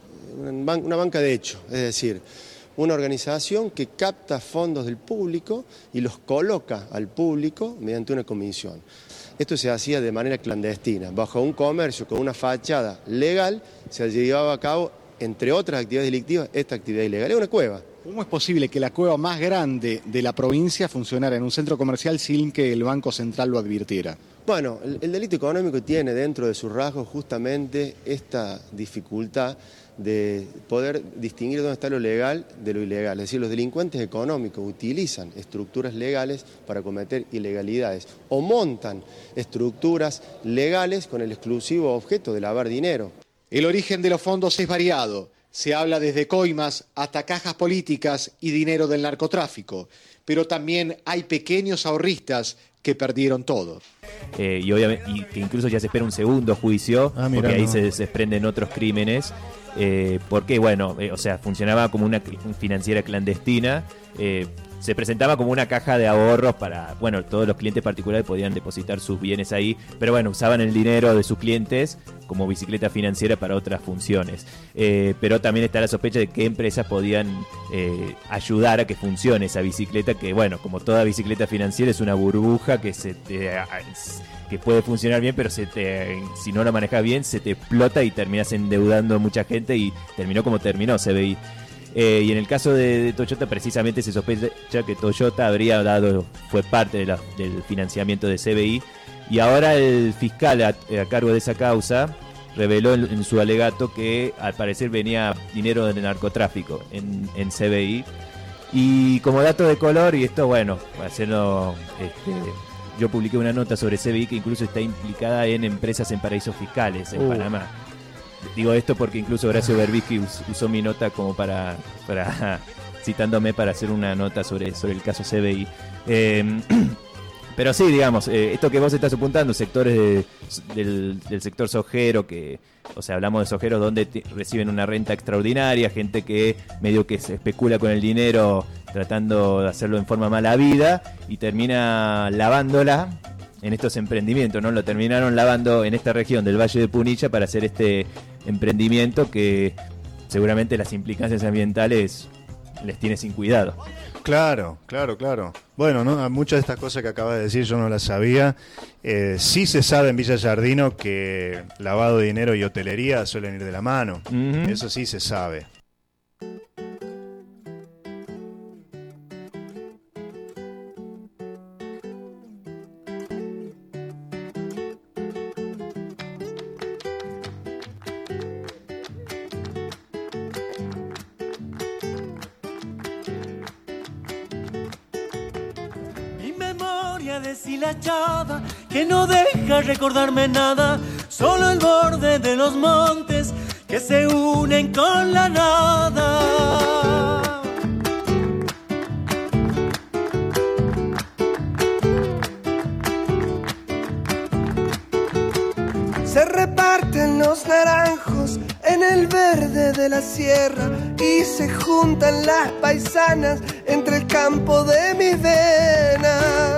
una banca de hecho, es decir, una organización que capta fondos del público y los coloca al público mediante una comisión. Esto se hacía de manera clandestina, bajo un comercio con una fachada legal, se llevaba a cabo, entre otras actividades delictivas, esta actividad ilegal. Es una cueva. ¿Cómo es posible que la cueva más grande de la provincia funcionara en un centro comercial sin que el Banco Central lo advirtiera? Bueno, el delito económico tiene dentro de sus rasgos justamente esta dificultad de poder distinguir dónde está lo legal de lo ilegal. Es decir, los delincuentes económicos utilizan estructuras legales para cometer ilegalidades o montan estructuras legales con el exclusivo objeto de lavar dinero. El origen de los fondos es variado. Se habla desde coimas hasta cajas políticas y dinero del narcotráfico, pero también hay pequeños ahorristas que perdieron todo. Y obviamente, y que incluso ya se espera un segundo juicio, porque ahí se desprenden otros crímenes, porque bueno, o sea, funcionaba como una financiera clandestina, se presentaba como una caja de ahorros para, bueno, todos los clientes particulares podían depositar sus bienes ahí, pero bueno, usaban el dinero de sus clientes como bicicleta financiera para otras funciones. Pero también está la sospecha de qué empresas podían ayudar a que funcione esa bicicleta, que bueno, como toda bicicleta financiera es una burbuja que que puede funcionar bien, pero si no la manejas bien se te explota y terminas endeudando a mucha gente, y terminó como terminó CBI. Y en el caso de Toyota, precisamente se sospecha que Toyota fue parte del financiamiento de CBI, y ahora el fiscal a cargo de esa causa reveló en su alegato que al parecer venía dinero del narcotráfico en CBI. Y como dato de color, y esto bueno, para hacerlo, yo publiqué una nota sobre CBI que incluso está implicada en empresas en paraísos fiscales en Panamá. Digo esto porque incluso Horacio Berbisky usó mi nota como para citándome para hacer una nota sobre el caso CBI. Pero sí, digamos, esto que vos estás apuntando, sectores del sector sojero, o sea, hablamos de sojeros donde reciben una renta extraordinaria, gente que medio que se especula con el dinero tratando de hacerlo en forma mala vida y termina lavándola en estos emprendimientos, ¿no? Lo terminaron lavando en esta región del Valle de Punilla para hacer este emprendimiento que seguramente las implicancias ambientales les tiene sin cuidado. Claro. Bueno, ¿no? Muchas de estas cosas que acabas de decir yo no las sabía. Sí se sabe en Villa Giardino que lavado de dinero y hotelería suelen ir de la mano. Eso sí se sabe. Deshilachada que no deja recordarme nada, solo el borde de los montes que se unen con la nada. Se reparten los naranjos en el verde de la sierra y se juntan las paisanas entre el campo de mis venas.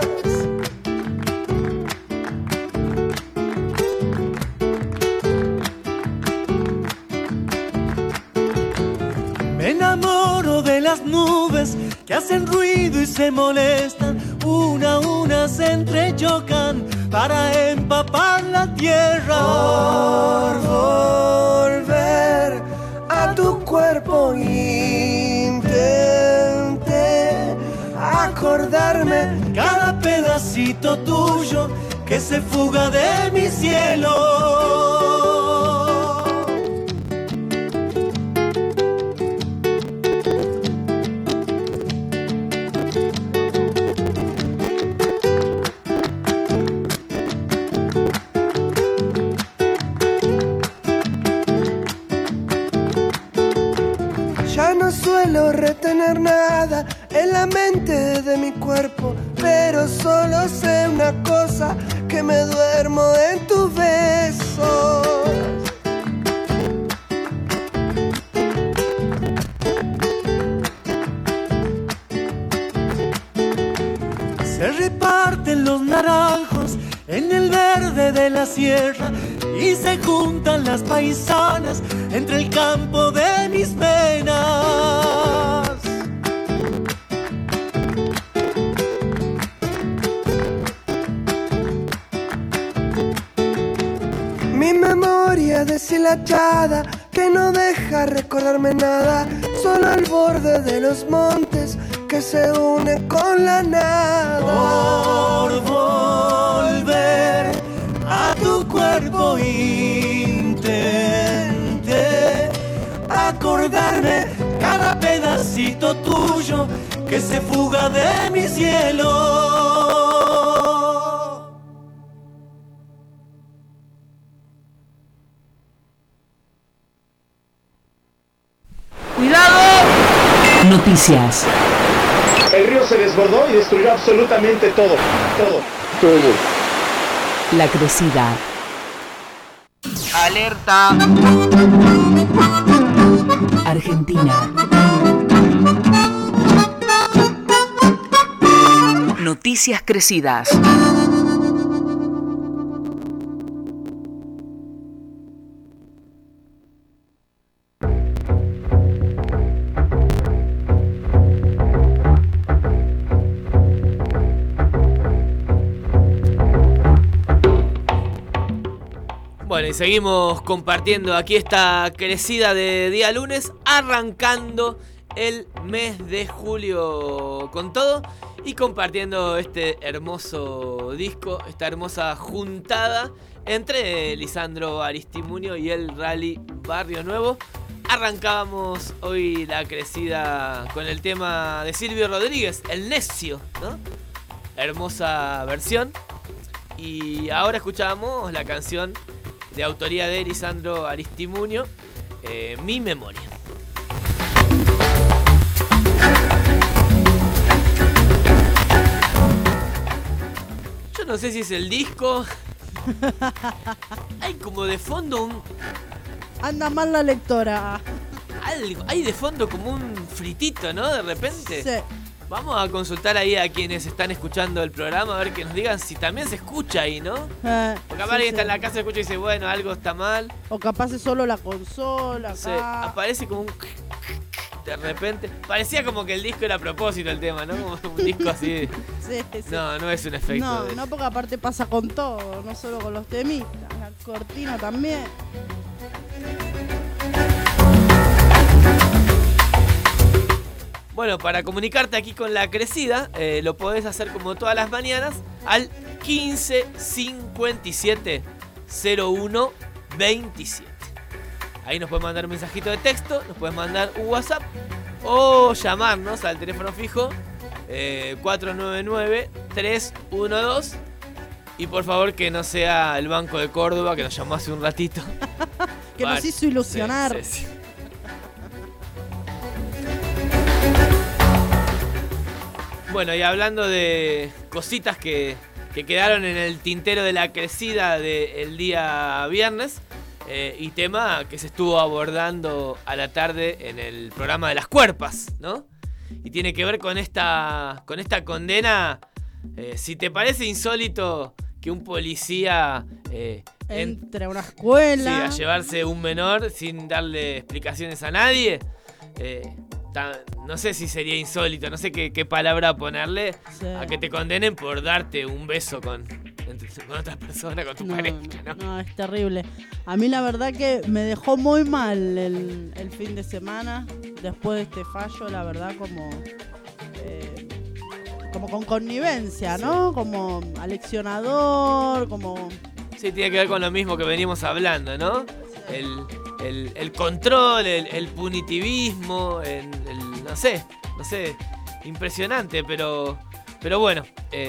Me enamoro de las nubes que hacen ruido y se molestan, una a una se entrechocan para empapar la tierra. Por volver a tu cuerpo intenté acordarme cada pedacito tuyo que se fuga de mi cielo. suelo retener nada en la mente de mi cuerpo, pero solo sé una cosa, que me duermo en tus besos. Se reparten los naranjos en el verde de la sierra y se juntan las paisanas entre el campo de mis venas. Mi memoria deshilachada que no deja recordarme nada, solo el borde de los montes que se une con la nada. Por volver a tu cuerpo intenté acordarme cada pedacito tuyo que se fuga de mi cielo. ¡Cuidado! Noticias. El río se desbordó y destruyó absolutamente todo. La crecida. Alerta. Argentina. Noticias crecidas. Bueno, y seguimos compartiendo aquí esta crecida de día lunes, arrancando el mes de julio con todo y compartiendo este hermoso disco, esta hermosa juntada entre Lisandro Aristimuño y el Rally Barrio Nuevo. Arrancábamos hoy la crecida con el tema de Silvio Rodríguez, El Necio, ¿no? Hermosa versión. Y ahora escuchábamos la canción de autoría de Lisandro Aristimuño, Mi Memoria. Yo no sé si es el disco. Hay como de fondo un... Anda mal la lectora. Algo, hay de fondo como un fritito, ¿no? De repente. Sí. Vamos a consultar ahí a quienes están escuchando el programa, a ver que nos digan si también se escucha ahí, ¿no? Porque capaz alguien está en la casa, escucha y dice, bueno, algo está mal. O capaz es solo la consola, acá. Sí, aparece como un... De repente, parecía como que el disco era a propósito el tema, ¿no? Como un disco así. Sí. No es un efecto. No, porque aparte pasa con todo, no solo con los temitas, la cortina también. Bueno, para comunicarte aquí con La Crecida, lo podés hacer como todas las mañanas al 15 57 01 27. Ahí nos puedes mandar un mensajito de texto, nos puedes mandar un WhatsApp o llamarnos al teléfono fijo 499-312. Y por favor que no sea el Banco de Córdoba, que nos llamó hace un ratito. Que nos hizo ilusionar. Sí. Bueno, y hablando de cositas que quedaron en el tintero de La Crecida del día viernes, y tema que se estuvo abordando a la tarde en el programa de las cuerpas, ¿no? Y tiene que ver con esta condena. Si te parece insólito que un policía entre a una escuela, sí, a llevarse un menor sin darle explicaciones a nadie, no sé si sería insólito, no sé qué palabra ponerle a que te condenen por darte un beso con otra persona, con tu pareja, ¿no? No, es terrible. A mí la verdad que me dejó muy mal el fin de semana después de este fallo, la verdad, como con connivencia, ¿no? Como aleccionador, como... Sí, tiene que ver con lo mismo que venimos hablando, ¿no? El control, el punitivismo, no sé, impresionante, pero bueno.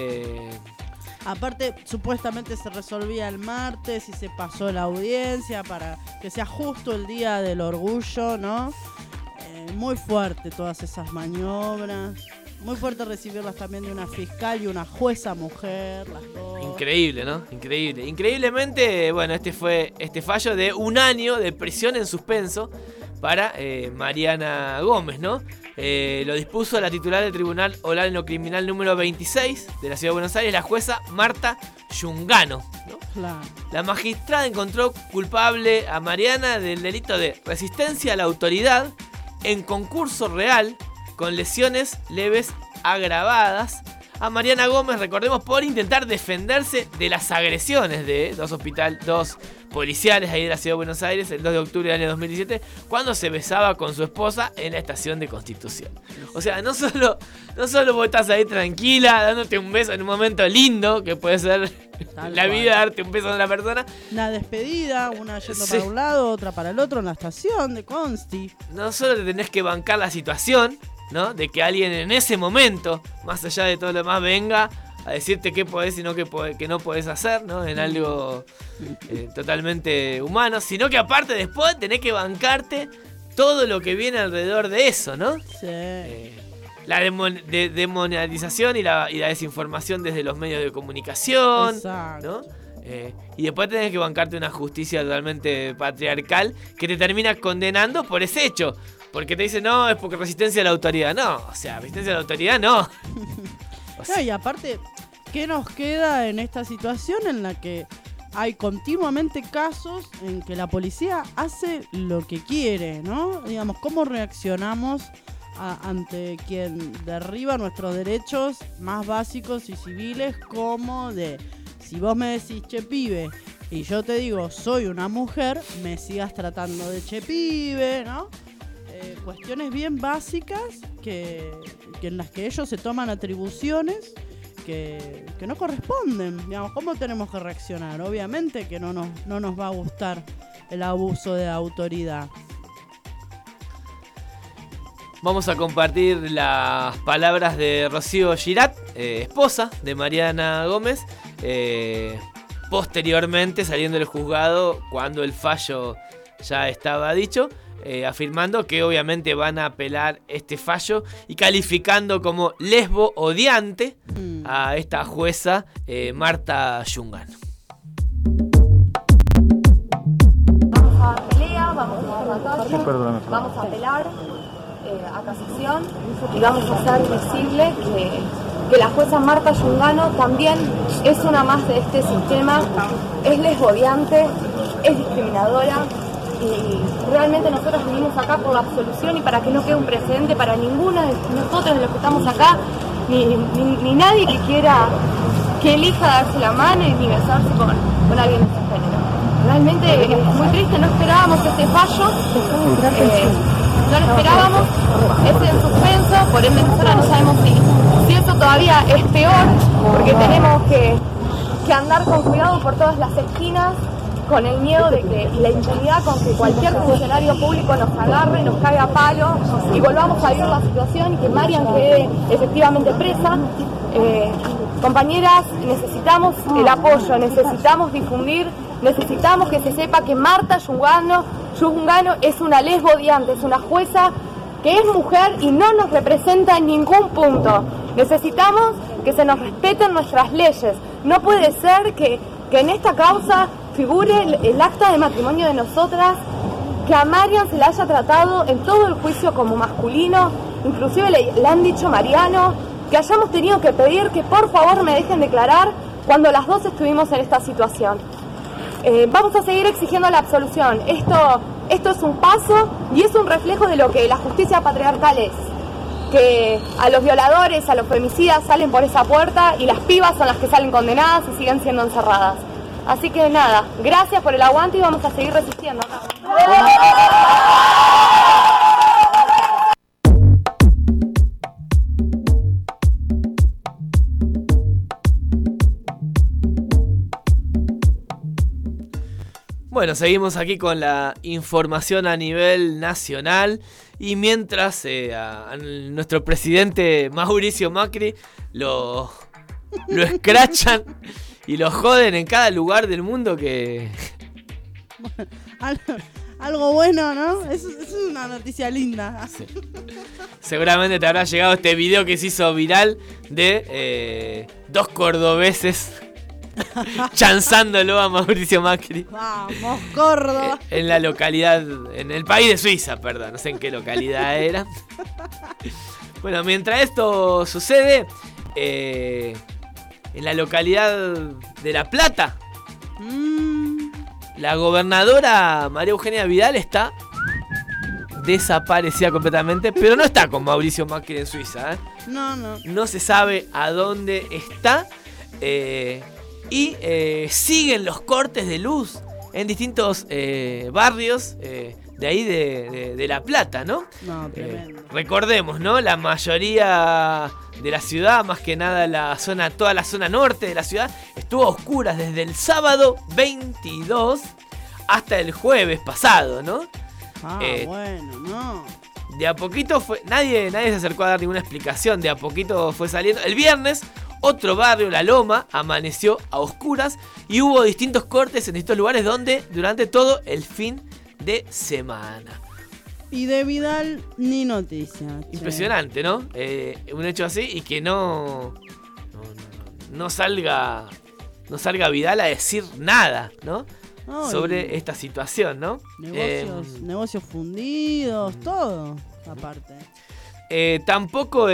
Aparte, supuestamente se resolvía el martes y se pasó la audiencia para que sea justo el día del orgullo, ¿no? Muy fuerte todas esas maniobras. Muy fuerte recibirlas también de una fiscal y una jueza mujer, las dos. Increíble, ¿no? Increíble. Increíblemente, bueno, este fue este fallo de 1 año de prisión en suspenso para Mariana Gómez, ¿no? Lo dispuso la titular del Tribunal Oral en lo Criminal número 26 de la Ciudad de Buenos Aires, la jueza Marta Yungano, ¿no? Claro. La magistrada encontró culpable a Mariana del delito de resistencia a la autoridad en concurso real con lesiones leves agravadas. A Mariana Gómez, recordemos, por intentar defenderse de las agresiones de dos policiales ahí de la Ciudad de Buenos Aires el 2 de octubre del año 2017, cuando se besaba con su esposa en la estación de Constitución. O sea, no solo vos estás ahí tranquila, dándote un beso en un momento lindo, que puede ser la vida, darte un beso a una persona. Una despedida, una yendo para un lado, otra para el otro en la estación de Consti. No solo te tenés que bancar la situación, ¿no? De que alguien en ese momento, más allá de todo lo demás, venga a decirte qué podés y que no podés hacer, ¿no? En algo totalmente humano, sino que aparte después tenés que bancarte todo lo que viene alrededor de eso, ¿no? Sí. La demonialización y la desinformación desde los medios de comunicación. Exacto. ¿No? Y después tenés que bancarte una justicia totalmente patriarcal que te termina condenando por ese hecho. Porque te dicen, no, es porque resistencia a la autoridad. No, o sea, resistencia a la autoridad no. No, y aparte, ¿qué nos queda en esta situación en la que hay continuamente casos en que la policía hace lo que quiere, ¿no? Digamos, ¿cómo reaccionamos ante quien derriba nuestros derechos más básicos y civiles, como de, si vos me decís, che pibe, y yo te digo, soy una mujer, me sigas tratando de che pibe, ¿no? Cuestiones bien básicas que en las que ellos se toman atribuciones que no corresponden. Digamos, ¿cómo tenemos que reaccionar? Obviamente que no nos va a gustar el abuso de autoridad. Vamos a compartir las palabras de Rocío Girat, esposa de Mariana Gómez, posteriormente saliendo del juzgado cuando el fallo ya estaba dicho. Afirmando que obviamente van a apelar este fallo y calificando como lesbo odiante a esta jueza Marta Yungano. Vamos a pelea, vamos a la calle, vamos a apelar. a casación y vamos a hacer visible que la jueza Marta Yungano también es una más de este sistema, es lesbodiante, es discriminadora y realmente nosotros venimos acá por la absolución y para que no quede un precedente para ninguna de nosotros de los que estamos acá, ni nadie que elija darse la mano y besarse con alguien de ese género. Realmente es muy triste, no esperábamos ese fallo, no lo esperábamos, es en suspenso, por ende nosotros no sabemos si eso todavía es peor, porque tenemos que andar con cuidado por todas las esquinas, con el miedo y la impunidad con que cualquier funcionario público nos agarre, nos caiga a palo y volvamos a vivir la situación y que Marian quede efectivamente presa. Compañeras, necesitamos el apoyo, necesitamos difundir, necesitamos que se sepa que Marta Yungano es una lesbodiante, es una jueza que es mujer y no nos representa en ningún punto. Necesitamos que se nos respeten nuestras leyes. No puede ser que en esta causa figure el acta de matrimonio de nosotras, que a Marian se la haya tratado en todo el juicio como masculino, inclusive le han dicho Mariano, que hayamos tenido que pedir que por favor me dejen declarar cuando las dos estuvimos en esta situación. Vamos a seguir exigiendo la absolución. Esto es un paso y es un reflejo de lo que la justicia patriarcal es. Que a los violadores, a los femicidas salen por esa puerta y las pibas son las que salen condenadas y siguen siendo encerradas. Así que nada, gracias por el aguante y vamos a seguir resistiendo. Bueno, seguimos aquí con la información a nivel nacional y mientras a nuestro presidente Mauricio Macri lo escrachan y lo joden en cada lugar del mundo que... Algo bueno, ¿no? Es una noticia linda. Sí. Seguramente te habrá llegado este video que se hizo viral de dos cordobeses chanzándolo a Mauricio Macri. Vamos, Córdoba. En la localidad, en el país de Suiza, perdón, no sé en qué localidad era. Bueno, mientras esto sucede, en la localidad de La Plata, la gobernadora María Eugenia Vidal está desaparecida completamente, pero no está con Mauricio Macri en Suiza, ¿eh? No se sabe a dónde está. Y siguen los cortes de luz en distintos barrios de ahí de La Plata, ¿no? Recordemos, ¿no? La mayoría de la ciudad, más que nada toda la zona norte de la ciudad, estuvo a oscuras desde el sábado 22 hasta el jueves pasado, ¿no? Bueno, no. De a poquito nadie se acercó a dar ninguna explicación, de a poquito fue saliendo. El viernes, otro barrio, La Loma, amaneció a oscuras y hubo distintos cortes en distintos lugares durante todo el fin de semana. Y de Vidal ni noticia. Impresionante, ¿no? Un hecho así y que no salga Vidal a decir nada, ¿no? Sobre esta situación, ¿no? Negocios fundidos, todo, aparte. Tampoco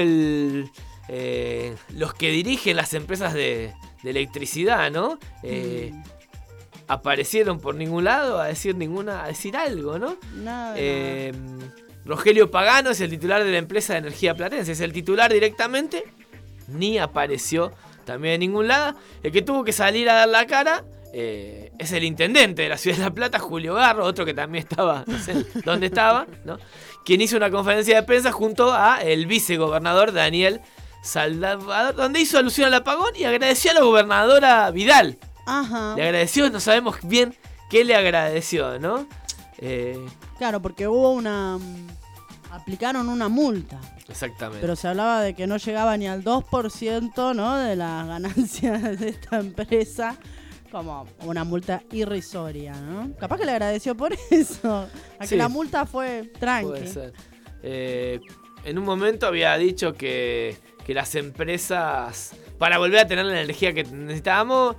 los que dirigen las empresas de electricidad, ¿no? Aparecieron por ningún lado a decir algo, ¿no? Nada. Rogelio Pagano es el titular de la empresa de energía platense, es el titular directamente, ni apareció también en ningún lado. El que tuvo que salir a dar la cara es el intendente de la ciudad de La Plata, Julio Garro, otro que también estaba, no sé dónde estaba, ¿no? Quien hizo una conferencia de prensa junto a el vicegobernador Daniel Salvador, donde hizo alusión al apagón y agradeció a la gobernadora Vidal. Ajá. Le agradeció, no sabemos bien qué le agradeció, ¿no? Claro, porque aplicaron una multa. Exactamente. Pero se hablaba de que no llegaba ni al 2%, ¿no? De las ganancias de esta empresa. Como una multa irrisoria, ¿no? Capaz que le agradeció por eso. A que la multa fue tranqui. Puede ser. En un momento había dicho que las empresas, para volver a tener la energía que necesitábamos,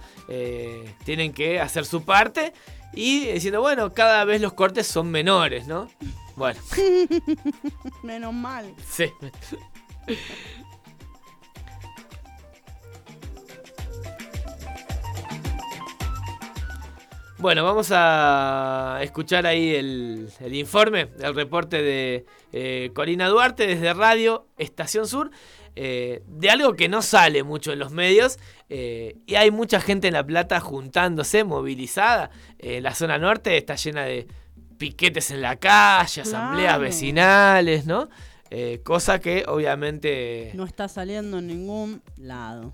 tienen que hacer su parte. Y diciendo, bueno, cada vez los cortes son menores, ¿no? Bueno. Menos mal. Sí. Bueno, vamos a escuchar ahí el informe, el reporte de Corina Duarte desde Radio Estación Sur, de algo que no sale mucho en los medios, y hay mucha gente en La Plata juntándose, movilizada. La zona norte está llena de piquetes en la calle, asambleas vecinales, ¿no? Cosa que obviamente no está saliendo en ningún lado.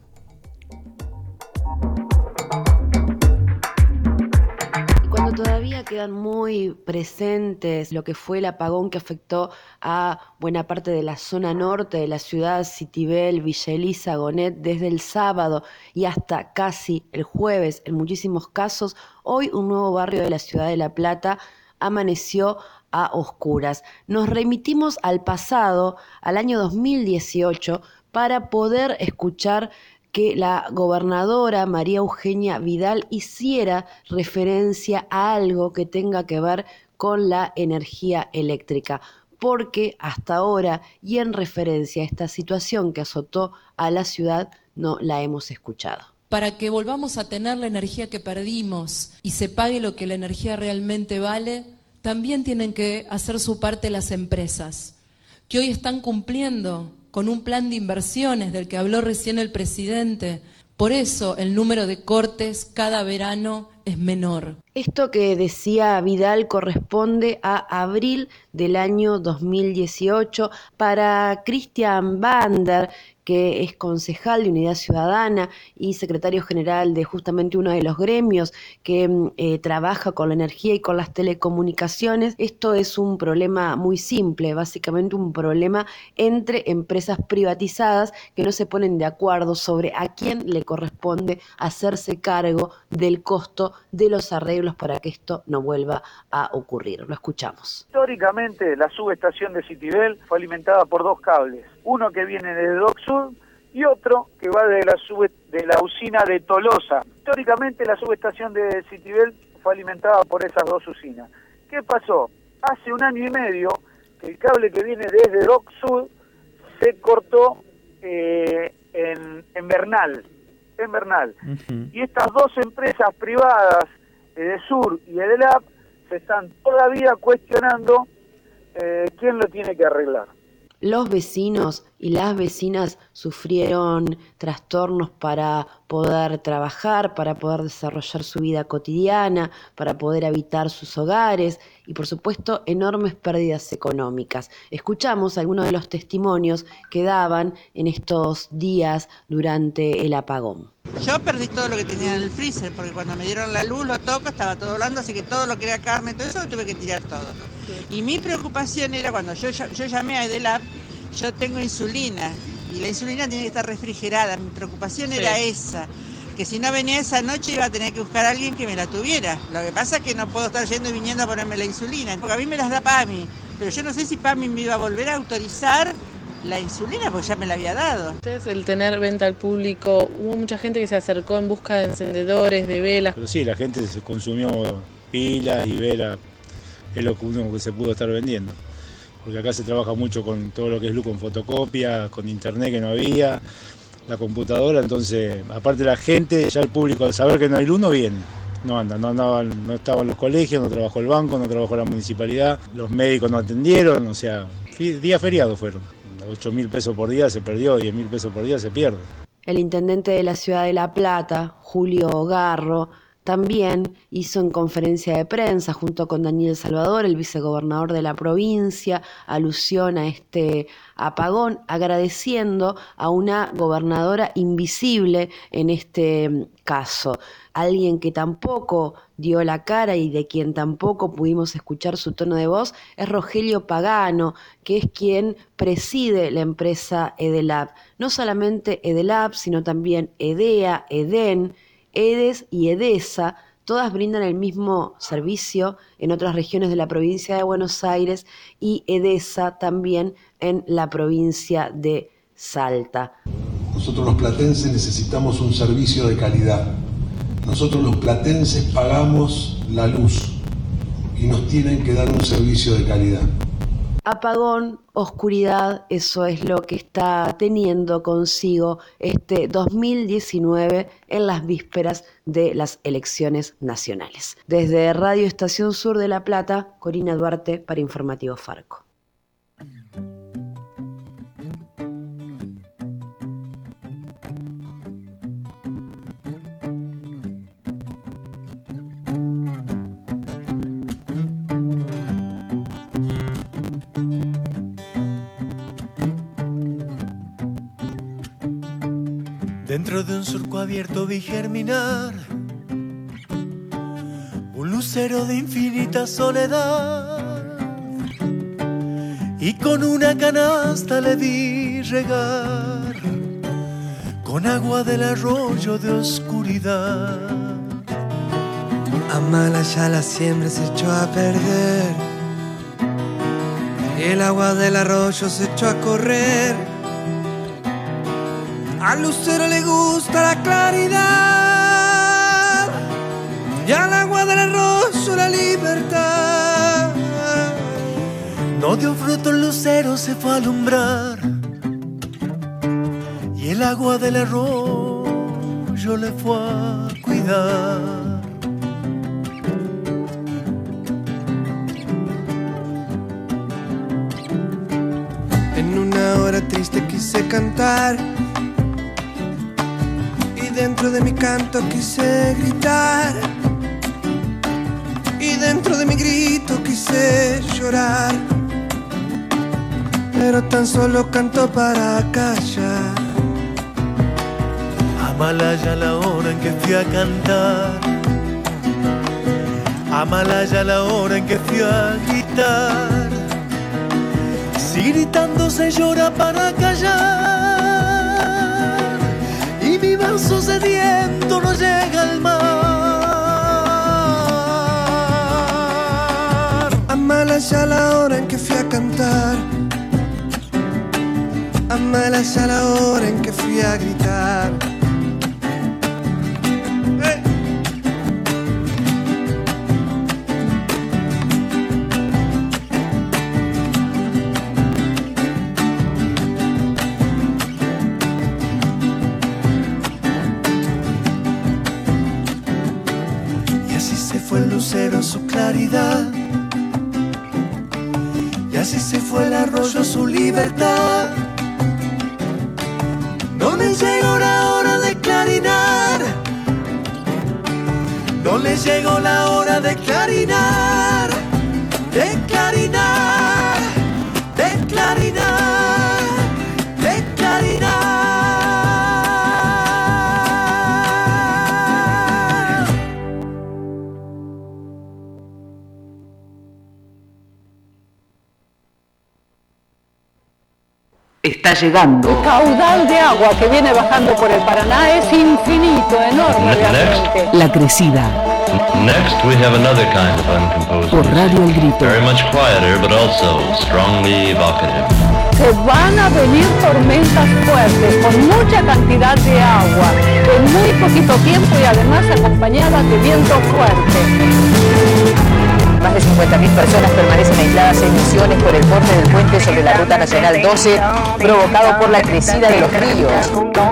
Cuando todavía quedan muy presentes lo que fue el apagón que afectó a buena parte de la zona norte de la ciudad, Citibel, Villa Elisa, Gonet, desde el sábado y hasta casi el jueves, en muchísimos casos, hoy un nuevo barrio de la ciudad de La Plata amaneció a oscuras. Nos remitimos al pasado, al año 2018, para poder escuchar que la gobernadora María Eugenia Vidal hiciera referencia a algo que tenga que ver con la energía eléctrica, porque hasta ahora, y en referencia a esta situación que azotó a la ciudad, no la hemos escuchado. Para que volvamos a tener la energía que perdimos y se pague lo que la energía realmente vale, también tienen que hacer su parte las empresas, que hoy están cumpliendo con un plan de inversiones del que habló recién el presidente. Por eso el número de cortes cada verano es menor. Esto que decía Vidal corresponde a abril del año 2018. Para Cristian Bander, que es concejal de Unidad Ciudadana y secretario general de justamente uno de los gremios que trabaja con la energía y con las telecomunicaciones, esto es un problema muy simple, básicamente un problema entre empresas privatizadas que no se ponen de acuerdo sobre a quién le corresponde hacerse cargo del costo de los arreglos para que esto no vuelva a ocurrir. Lo escuchamos. Históricamente la subestación de Citibel fue alimentada por dos cables, uno que viene desde Dock Sud y otro que va de la usina de Tolosa. Históricamente la subestación de Citibel fue alimentada por esas dos usinas. ¿Qué pasó? Hace 1 año y medio que el cable que viene desde Dock Sud se cortó en Bernal. Y estas dos empresas privadas, Edesur y Edelap, se están todavía cuestionando quién lo tiene que arreglar. Los vecinos y las vecinas sufrieron trastornos para poder trabajar, para poder desarrollar su vida cotidiana, para poder habitar sus hogares y, por supuesto, enormes pérdidas económicas. Escuchamos algunos de los testimonios que daban en estos días durante el apagón. Yo perdí todo lo que tenía en el freezer, porque cuando me dieron la luz, lo toco, estaba todo blando, así que todo lo que era carne, todo eso lo tuve que tirar todo. Y mi preocupación era cuando yo llamé a Edelap, yo tengo insulina, y la insulina tiene que estar refrigerada. Mi preocupación era esa, que si no venía esa noche iba a tener que buscar a alguien que me la tuviera. Lo que pasa es que no puedo estar yendo y viniendo a ponerme la insulina, porque a mí me las da PAMI, pero yo no sé si PAMI me iba a volver a autorizar la insulina, porque ya me la había dado. El tener venta al público, hubo mucha gente que se acercó en busca de encendedores, de velas. Pero sí, la gente se consumió pilas y velas, es lo único que se pudo estar vendiendo. Porque acá se trabaja mucho con todo lo que es luz, con fotocopia, con internet que no había, la computadora, entonces, aparte la gente, ya el público al saber que no hay luz no viene. No estaban los colegios, no trabajó el banco, no trabajó la municipalidad, los médicos no atendieron, o sea, días feriados fueron. 8.000 pesos por día se perdió, 10.000 pesos por día se pierde. El intendente de la ciudad de La Plata, Julio Garro, también hizo en conferencia de prensa junto con Daniel Salvador, el vicegobernador de la provincia, alusión a este apagón, agradeciendo a una gobernadora invisible en este caso. Alguien que tampoco dio la cara y de quien tampoco pudimos escuchar su tono de voz es Rogelio Pagano, que es quien preside la empresa Edelap. No solamente Edelap, sino también EDEA, EDEN, EDES y EDESA, todas brindan el mismo servicio en otras regiones de la provincia de Buenos Aires y EDESA también en la provincia de Salta. Nosotros los platenses necesitamos un servicio de calidad. Nosotros los platenses pagamos la luz y nos tienen que dar un servicio de calidad. Apagón, oscuridad, eso es lo que está teniendo consigo este 2019 en las vísperas de las elecciones nacionales. Desde Radio Estación Sur de La Plata, Corina Duarte para Informativo Farco. Dentro de un surco abierto vi germinar un lucero de infinita soledad, y con una canasta le vi regar con agua del arroyo de oscuridad. Amala ya la siembra se echó a perder, el agua del arroyo se echó a correr. Al lucero le gusta la claridad y al agua del arroyo la libertad. No dio fruto el lucero, se fue a alumbrar, y el agua del arroyo le fue a cuidar. En una hora triste quise cantar, dentro de mi canto quise gritar, y dentro de mi grito quise llorar, pero tan solo canto para callar. Amala ya la hora en que fui a cantar, amala ya la hora en que fui a gritar, si gritando se llora para callar, y mi vaso sediento no llega al mar. Amala ya la hora en que fui a cantar, amala ya la hora en que fui a gritar. Su claridad, y así se fue el arroyo, su libertad. No le llegó la hora de clarinar, no le llegó la hora de clarinar, de clarinar, de clarinar, de clarinar. Está llegando. El caudal de agua que viene bajando por el Paraná es infinito, enorme realmente. La Crecida. Next we have another kind of uncomposed por Radio El Grito. Very much quieter but also strongly evocative. Se van a venir tormentas fuertes con mucha cantidad de agua en muy poquito tiempo y además acompañadas de viento fuerte. Más de 50.000 personas permanecen aisladas en Misiones por el corte del puente sobre la Ruta Nacional 12, provocado por la crecida de los ríos.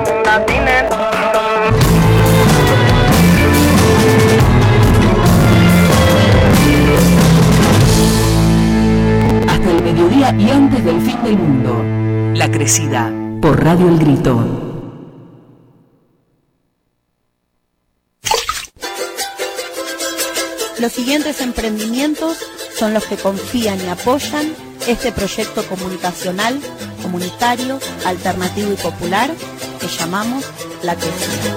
Hasta el mediodía y antes del fin del mundo. La Crecida, por Radio El Grito. Los siguientes emprendimientos son los que confían y apoyan este proyecto comunicacional, comunitario, alternativo y popular que llamamos La Crecida.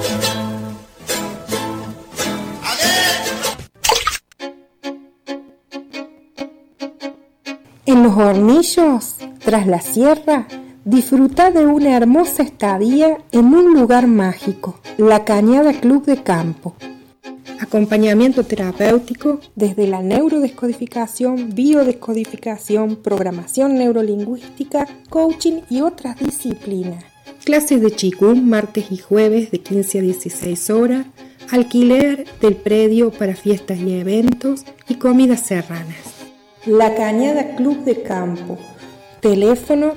En Los Hornillos, tras la sierra, disfruta de una hermosa estadía en un lugar mágico, La Cañada Club de Campo. Acompañamiento terapéutico desde la neurodescodificación, biodescodificación, programación neurolingüística, coaching y otras disciplinas. Clases de Qigong martes y jueves de 15 a 16 horas, alquiler del predio para fiestas y eventos y comidas serranas. La Cañada Club de Campo. Teléfono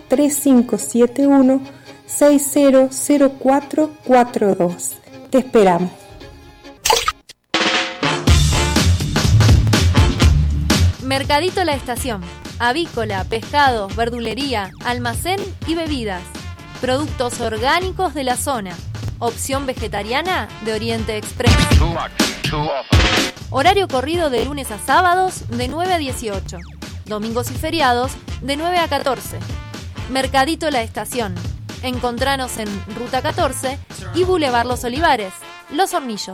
3571-600442. Te esperamos. Mercadito La Estación. Avícola, pescados, verdulería, almacén y bebidas. Productos orgánicos de la zona. Opción vegetariana de Oriente Express. Horario corrido de lunes a sábados de 9 a 18. Domingos y feriados de 9 a 14. Mercadito La Estación. Encontranos en Ruta 14 y Boulevard Los Olivares, Los Hornillos.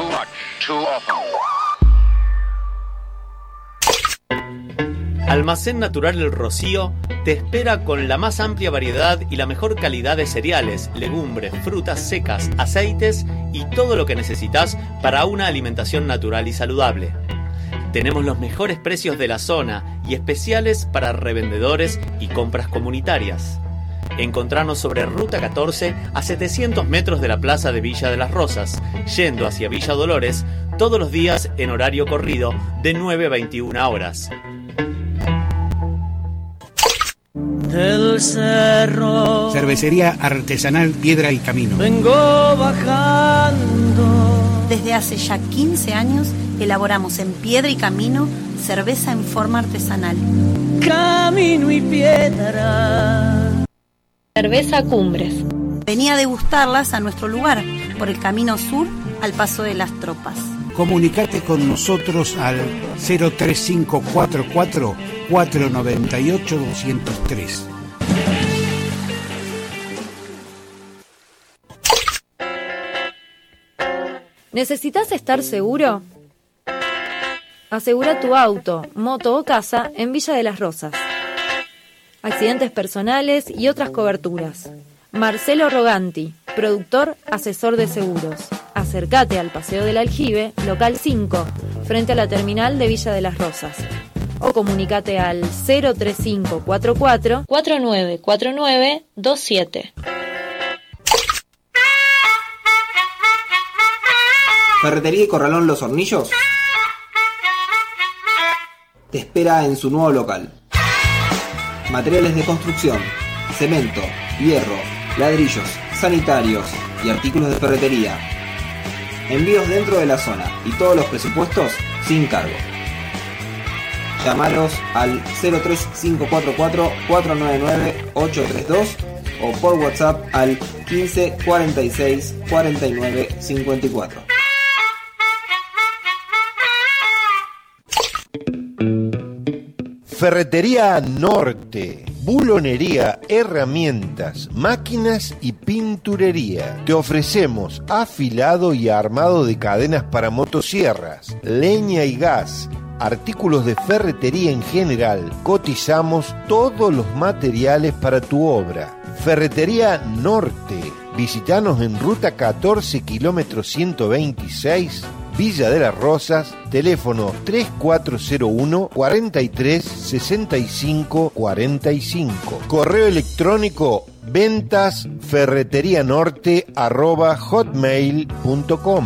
Almacén Natural El Rocío te espera con la más amplia variedad y la mejor calidad de cereales, legumbres, frutas secas, aceites y todo lo que necesitas para una alimentación natural y saludable. Tenemos los mejores precios de la zona y especiales para revendedores y compras comunitarias. Encontrarnos sobre Ruta 14 a 700 metros de la Plaza de Villa de las Rosas, yendo hacia Villa Dolores todos los días en horario corrido de 9 a 21 horas. Del cerro. Cervecería artesanal Piedra y Camino. Vengo bajando. Desde hace ya 15 años elaboramos en Piedra y Camino cerveza en forma artesanal. Camino y piedra. Cerveza Cumbres. Vení a degustarlas a nuestro lugar, por el Camino Sur al Paso de las Tropas. Comunicate con nosotros al 03544 498 203. ¿Necesitas estar seguro? Asegura tu auto, moto o casa en Villa de las Rosas. Accidentes personales y otras coberturas. Marcelo Roganti, productor, asesor de seguros. Acércate al Paseo del Aljibe, local 5, frente a la terminal de Villa de las Rosas. O comunicate al 03544 494927. Ferretería y Corralón Los Hornillos te espera en su nuevo local. Materiales de construcción, cemento, hierro, ladrillos, sanitarios y artículos de ferretería. Envíos dentro de la zona y todos los presupuestos sin cargo. Llámalos al 03544 499 832 o por WhatsApp al 15 46 49 54. Ferretería Norte, bulonería, herramientas, máquinas y pinturería. Te ofrecemos afilado y armado de cadenas para motosierras, leña y gas, artículos de ferretería en general. Cotizamos todos los materiales para tu obra. Ferretería Norte. Visítanos en Ruta 14, kilómetro 126, Villa de las Rosas, teléfono 3401 43 65 45. Correo electrónico ventasferreterianorte@hotmail.com.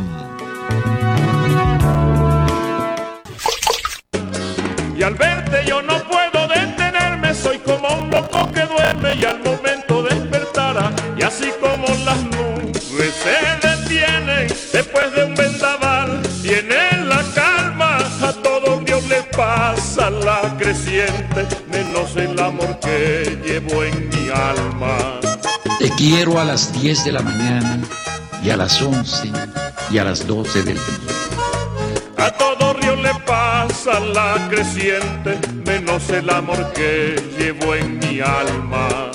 Y al verte yo no puedo detenerme, soy como un loco que duerme y al momento despertará, y así como las nubes se detienen después de un vendaval, tiene la calma, a todo Dios le pasa la creciente, menos el amor que llevo en mi alma. Te quiero a las 10 de la mañana y a las 11 y a las 12 del día. A todo río le pasa la creciente, menos el amor que llevo en mi alma.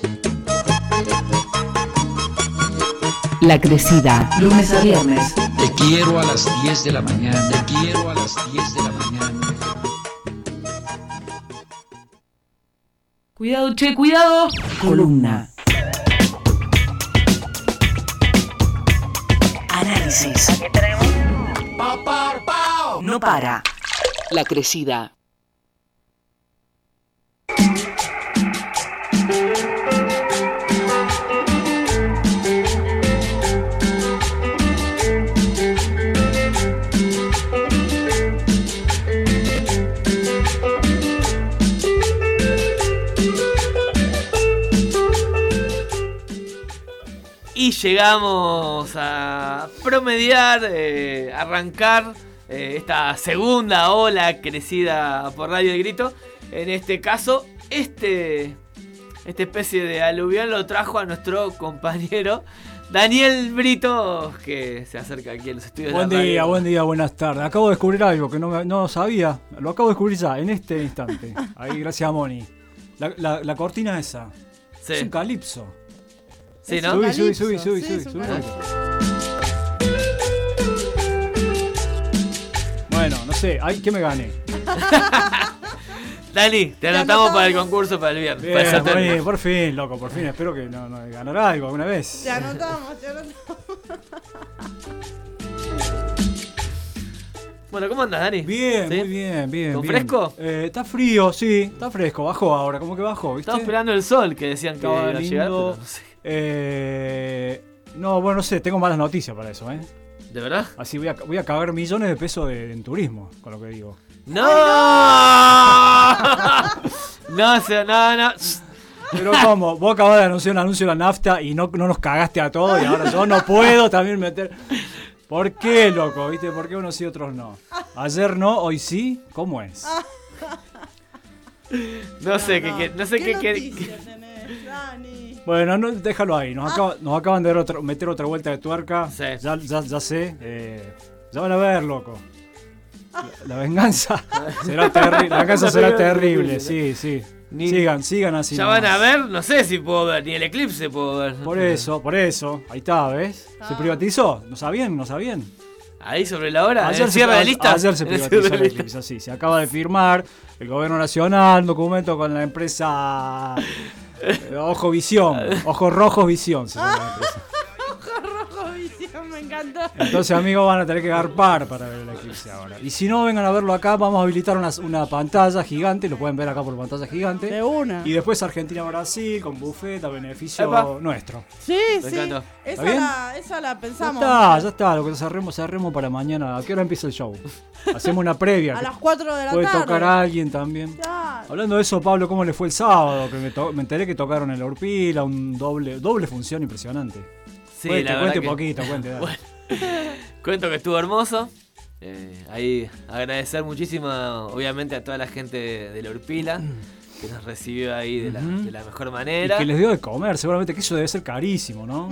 La Crecida, lunes a viernes. Te quiero a las 10 de la mañana, te quiero a las 10 de la mañana. Cuidado, che, cuidado. Columna. Análisis. Aquí tenemos. No para. La Crecida. Y llegamos a promediar, arrancar esta segunda ola crecida por Radio El Grito. En este caso, esta especie de aluvión lo trajo a nuestro compañero Daniel Brito, que se acerca aquí a los estudios de la radio. Buen día, buenas tardes. Acabo de descubrir algo que no sabía. Lo acabo de descubrir ya, en este instante. Ahí, gracias a Moni. La cortina esa. Sí. Es un calipso. Sí, ¿no? Subí. Bueno, no sé, ¿qué me gané? Dani, te anotamos para el concurso para el viernes. Bien, por fin, loco, por fin. Espero que no ganará algo alguna vez. Te anotamos. Bueno, ¿cómo andas, Dani? Bien, ¿sí? Muy bien. ¿Con fresco? Está frío, sí, está fresco. Bajó ahora, como que bajó, ¿viste? Estamos esperando el sol, que decían que iba a llegar, pero no sé. No sé, tengo malas noticias para eso, ¿eh? ¿De verdad? Así voy a cagar millones de pesos en turismo, con lo que digo. ¡No! No. Pero ¿cómo? Vos acabás de anunciar un anuncio de la nafta y no nos cagaste a todos y ahora yo no puedo también meter... ¿Por qué, loco? ¿Viste? ¿Por qué unos sí y otros no? Ayer no, hoy sí. ¿Cómo es? No sé qué Bueno, déjalo ahí. Nos acaban de meter otra vuelta de tuerca. Sí. Ya sé. Ya van a ver, loco. La venganza será terrible. La venganza será terrible. Sí. Sigan así. Ya van a ver, no sé si puedo ver, ni el eclipse puedo ver. Por eso. Ahí está, ¿ves? Se privatizó. ¿No sabían? Ahí sobre la hora, ayer cierre de listas. Ayer se privatizó el eclipse, sí. Se acaba de firmar el gobierno nacional un documento con la empresa Ojo Rojos Visión. Se llama la empresa. Me encantó. Entonces, amigos, van a tener que garpar para ver el eclipse ahora. Y si no, vengan a verlo acá. Vamos a habilitar una pantalla gigante. Lo pueden ver acá por pantalla gigante. De una. Y después Argentina-Brasil con buffet a beneficio nuestro. Sí. Esa la pensamos. Ya está. Lo que cerremos para mañana. ¿A qué hora empieza el show? Hacemos una previa. A las 4 de la tarde. Puede tocar a alguien también. Claro. Hablando de eso, Pablo, ¿cómo le fue el sábado? Que me enteré que tocaron en la Urpila. Un doble función impresionante. Sí, cuente poquito. Bueno, cuento que estuvo hermoso. Ahí agradecer muchísimo, obviamente, a toda la gente de la Urpila que nos recibió ahí de la mejor manera. Y que les dio de comer, seguramente, que eso debe ser carísimo, ¿no?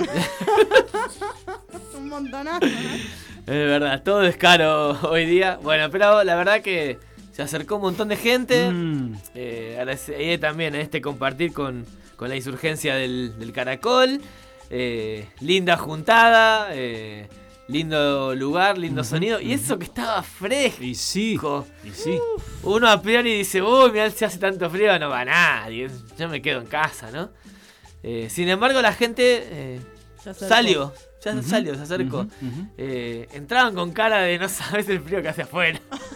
Un montonazo, ¿no? Es verdad, todo es caro hoy día. Bueno, pero la verdad que se acercó un montón de gente. Agradecer también a compartir con la insurgencia del Caracol. Linda juntada, lindo lugar, lindo sonido. Y eso que estaba fresco. Y sí. Uno a priori dice, uy, mirá, si hace tanto frío, no va nadie. Yo me quedo en casa, ¿no? Sin embargo, la gente salió. Se acercó. Entraban con cara de no sabes el frío que hace afuera.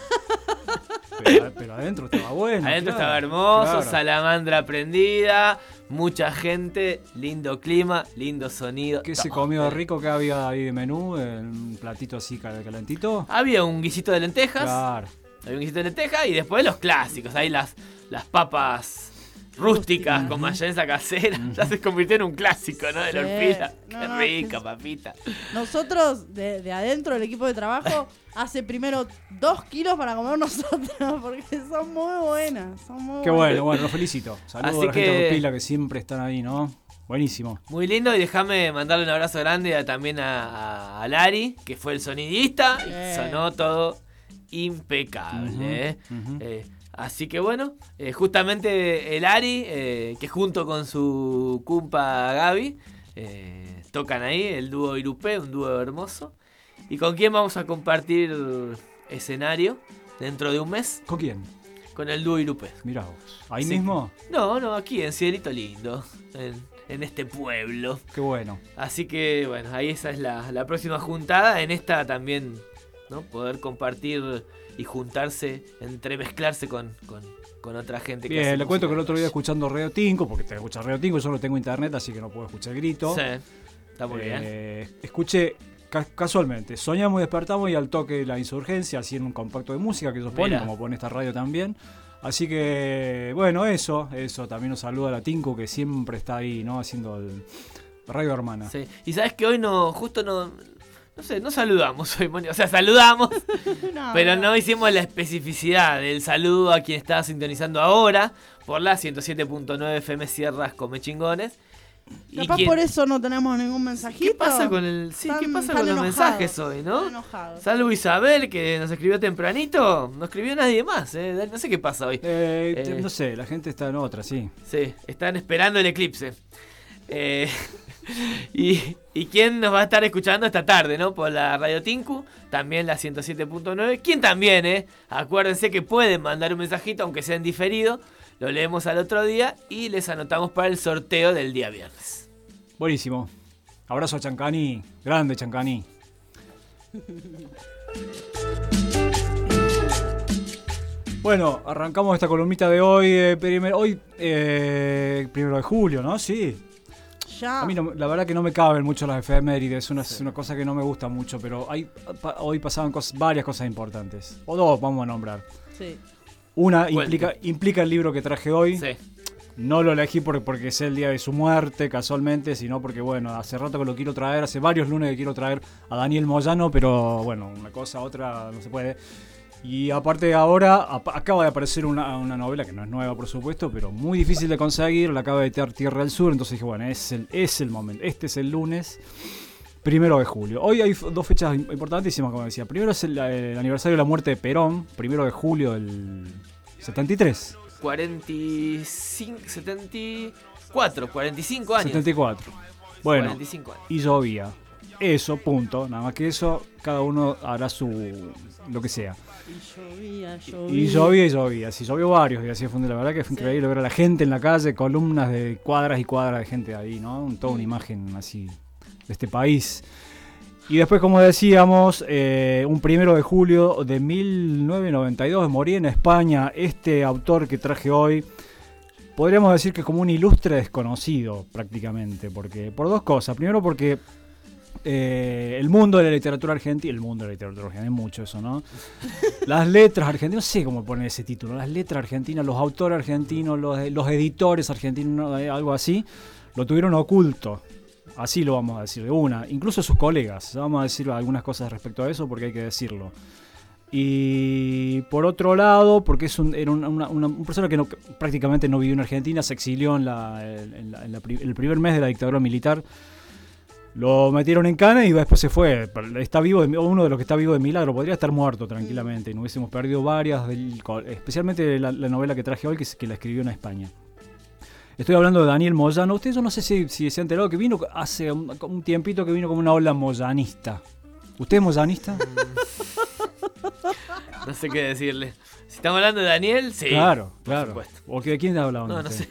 Pero adentro estaba bueno. Adentro estaba hermoso, salamandra prendida, mucha gente, lindo clima, lindo sonido. ¿Qué se comió rico? ¿Qué había ahí de menú? ¿Un platito así calentito? Había un guisito de lentejas. Claro. Había un guisito de lentejas y después los clásicos. Ahí las papas rústicas con mayonesa casera. Ya se convirtió en un clásico, ¿no? De la Urpila. Qué rica, papita. Nosotros, de adentro del equipo de trabajo, hace primero 2 kilos para comer nosotros, porque son muy buenas. Qué bueno, los felicito. Saludos a la gente de Urpila que siempre están ahí, ¿no? Buenísimo. Muy lindo, y déjame mandarle un abrazo grande también a Lari, que fue el sonidista, y sonó todo impecable. Así que bueno, justamente el Ari, que junto con su cumpa Gaby, tocan ahí, el dúo Irupé, un dúo hermoso. ¿Y con quién vamos a compartir escenario dentro de un mes? ¿Con quién? Con el dúo Irupé. Mirá vos. ¿Ahí mismo? No, aquí en Cielito Lindo, en este pueblo. Qué bueno. Así que bueno, ahí esa es la próxima juntada. En esta también, ¿no? Poder compartir y juntarse, entremezclarse con otra gente. Bien, le cuento que el otro día escuchando Radio Tinco, porque te escucha Radio Tinco, yo no tengo internet, así que no puedo escuchar el grito. Sí, está muy bien. Escuché casualmente, soñamos y despertamos y al toque la insurgencia, así en un compacto de música que ellos ponen, como pone esta radio también. Así que, bueno, eso también nos saluda a la Tinco, que siempre está ahí, ¿no? Haciendo Radio hermana. Sí. Y sabes que hoy no saludamos hoy, Moni. O sea, saludamos, pero no hicimos la especificidad del saludo a quien está sintonizando ahora por la 107.9 FM Sierras Come Chingones. Capaz por eso no tenemos ningún mensajito. ¿Qué pasa con los mensajes hoy, no? Salvo Isabel, que nos escribió tempranito. No escribió nadie más, no sé qué pasa hoy. No sé, la gente está en otra, sí. Sí, están esperando el eclipse. ¿Y quién nos va a estar escuchando esta tarde, no? Por la Radio Tinku, también la 107.9. ¿Quién también, Acuérdense que pueden mandar un mensajito, aunque sea en diferido. Lo leemos al otro día y les anotamos para el sorteo del día viernes. Buenísimo. Abrazo a Chancani. Grande Chancani. Bueno, arrancamos esta columnita de hoy. Primero de julio, ¿no? Sí. Ya. A mí la verdad que no me caben mucho las efemérides. Es una cosa que no me gusta mucho. Pero hoy pasaban varias cosas importantes. O dos vamos a nombrar. Sí. Una implica el libro que traje hoy. Sí. No lo elegí porque es el día de su muerte, casualmente, sino porque, bueno, hace rato que lo quiero traer, hace varios lunes que quiero traer a Daniel Moyano, pero, bueno, una cosa, otra, no se puede. Y aparte ahora acaba de aparecer una novela que no es nueva, por supuesto, pero muy difícil de conseguir, la acaba de editar Tierra del Sur, entonces dije, bueno, es el momento, este es el lunes 1 de julio. Hoy hay dos fechas importantísimas, como decía. Primero es el aniversario de la muerte de Perón, 1 de julio del 73. 45 años. 74. Bueno, 45 años. Y llovía. Eso, punto. Nada más que eso, cada uno hará lo que sea. Y llovía. Sí, llovió varios días. La verdad que fue increíble ver a la gente en la calle, columnas de cuadras y cuadras de gente ahí, ¿no? Toda una imagen así de este país. Y después, como decíamos, un 1 de julio de 1992 moría en España este autor que traje hoy. Podríamos decir que como un ilustre desconocido prácticamente, por dos cosas. Primero porque el mundo de la literatura argentina, hay mucho eso, ¿no? Las letras argentinas, no sé cómo poner ese título, las letras argentinas, los autores argentinos, los editores argentinos, algo así, lo tuvieron oculto. Así lo vamos a decir de una, incluso sus colegas. Vamos a decir algunas cosas respecto a eso porque hay que decirlo. Y por otro lado, porque era una persona que prácticamente no vivió en Argentina, se exilió en el primer mes de la dictadura militar. Lo metieron en cana y después se fue. Está vivo, uno de los que está vivo de milagro. Podría estar muerto tranquilamente y no hubiésemos perdido varias, especialmente la novela que traje hoy, que la escribió en España. Estoy hablando de Daniel Moyano. Ustedes, yo no sé si se han enterado que vino hace un tiempito, que vino como una ola moyanista. ¿Usted es moyanista? No sé qué decirle. Si estamos hablando de Daniel, sí. Claro. ¿O de quién hablaba? No sé.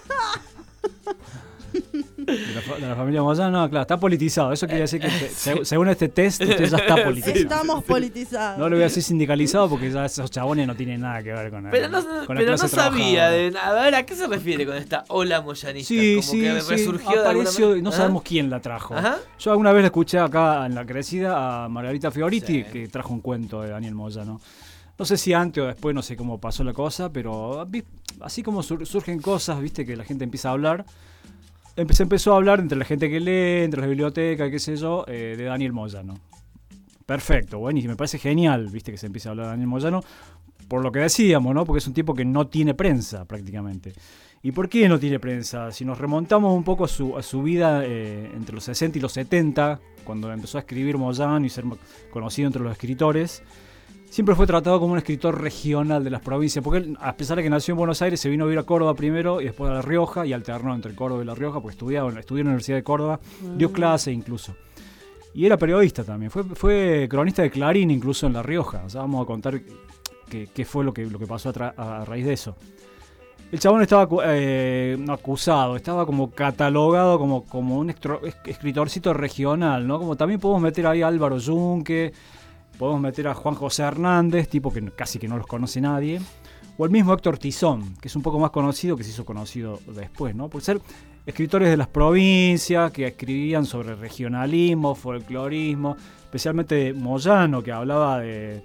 De la familia Moyano, no, claro, está politizado. Eso quiere decir que según este test, usted ya está politizado. Estamos politizados. No lo voy a decir sindicalizado porque ya esos chabones no tienen nada que ver con Pero no sabía. A ver, ¿a qué se refiere con esta ola moyanista? Sí, que resurgió apareció, no sabemos quién la trajo. Ajá. Yo alguna vez la escuché acá en La Crecida a Margarita Fioriti, que trajo un cuento de Daniel Moyano. No sé si antes o después, no sé cómo pasó la cosa, pero así como surgen cosas, viste, que la gente empieza a hablar. Se empezó a hablar entre la gente que lee, entre las bibliotecas, qué sé yo, de Daniel Moyano. Perfecto, buenísimo, me parece genial, viste, que se empiece a hablar de Daniel Moyano, por lo que decíamos, ¿no? Porque es un tipo que no tiene prensa, prácticamente. ¿Y por qué no tiene prensa? Si nos remontamos un poco a su vida entre los 60 y los 70, cuando empezó a escribir Moyano y ser conocido entre los escritores, siempre fue tratado como un escritor regional de las provincias, porque él, a pesar de que nació en Buenos Aires, se vino a vivir a Córdoba primero y después a La Rioja, y alternó entre Córdoba y La Rioja, porque estudió en la Universidad de Córdoba, dio clase incluso. Y era periodista también, fue cronista de Clarín incluso en La Rioja. O sea, vamos a contar qué fue lo que pasó a raíz de eso. El chabón estaba no acusado, estaba como catalogado como un escritorcito regional, ¿no? Como también podemos meter ahí a Álvaro Yunque, podemos meter a Juan José Hernández, tipo que casi que no los conoce nadie. O el mismo Héctor Tizón, que es un poco más conocido, que se hizo conocido después, ¿no? Por ser escritores de las provincias, que escribían sobre regionalismo, folclorismo, especialmente Moyano, que hablaba de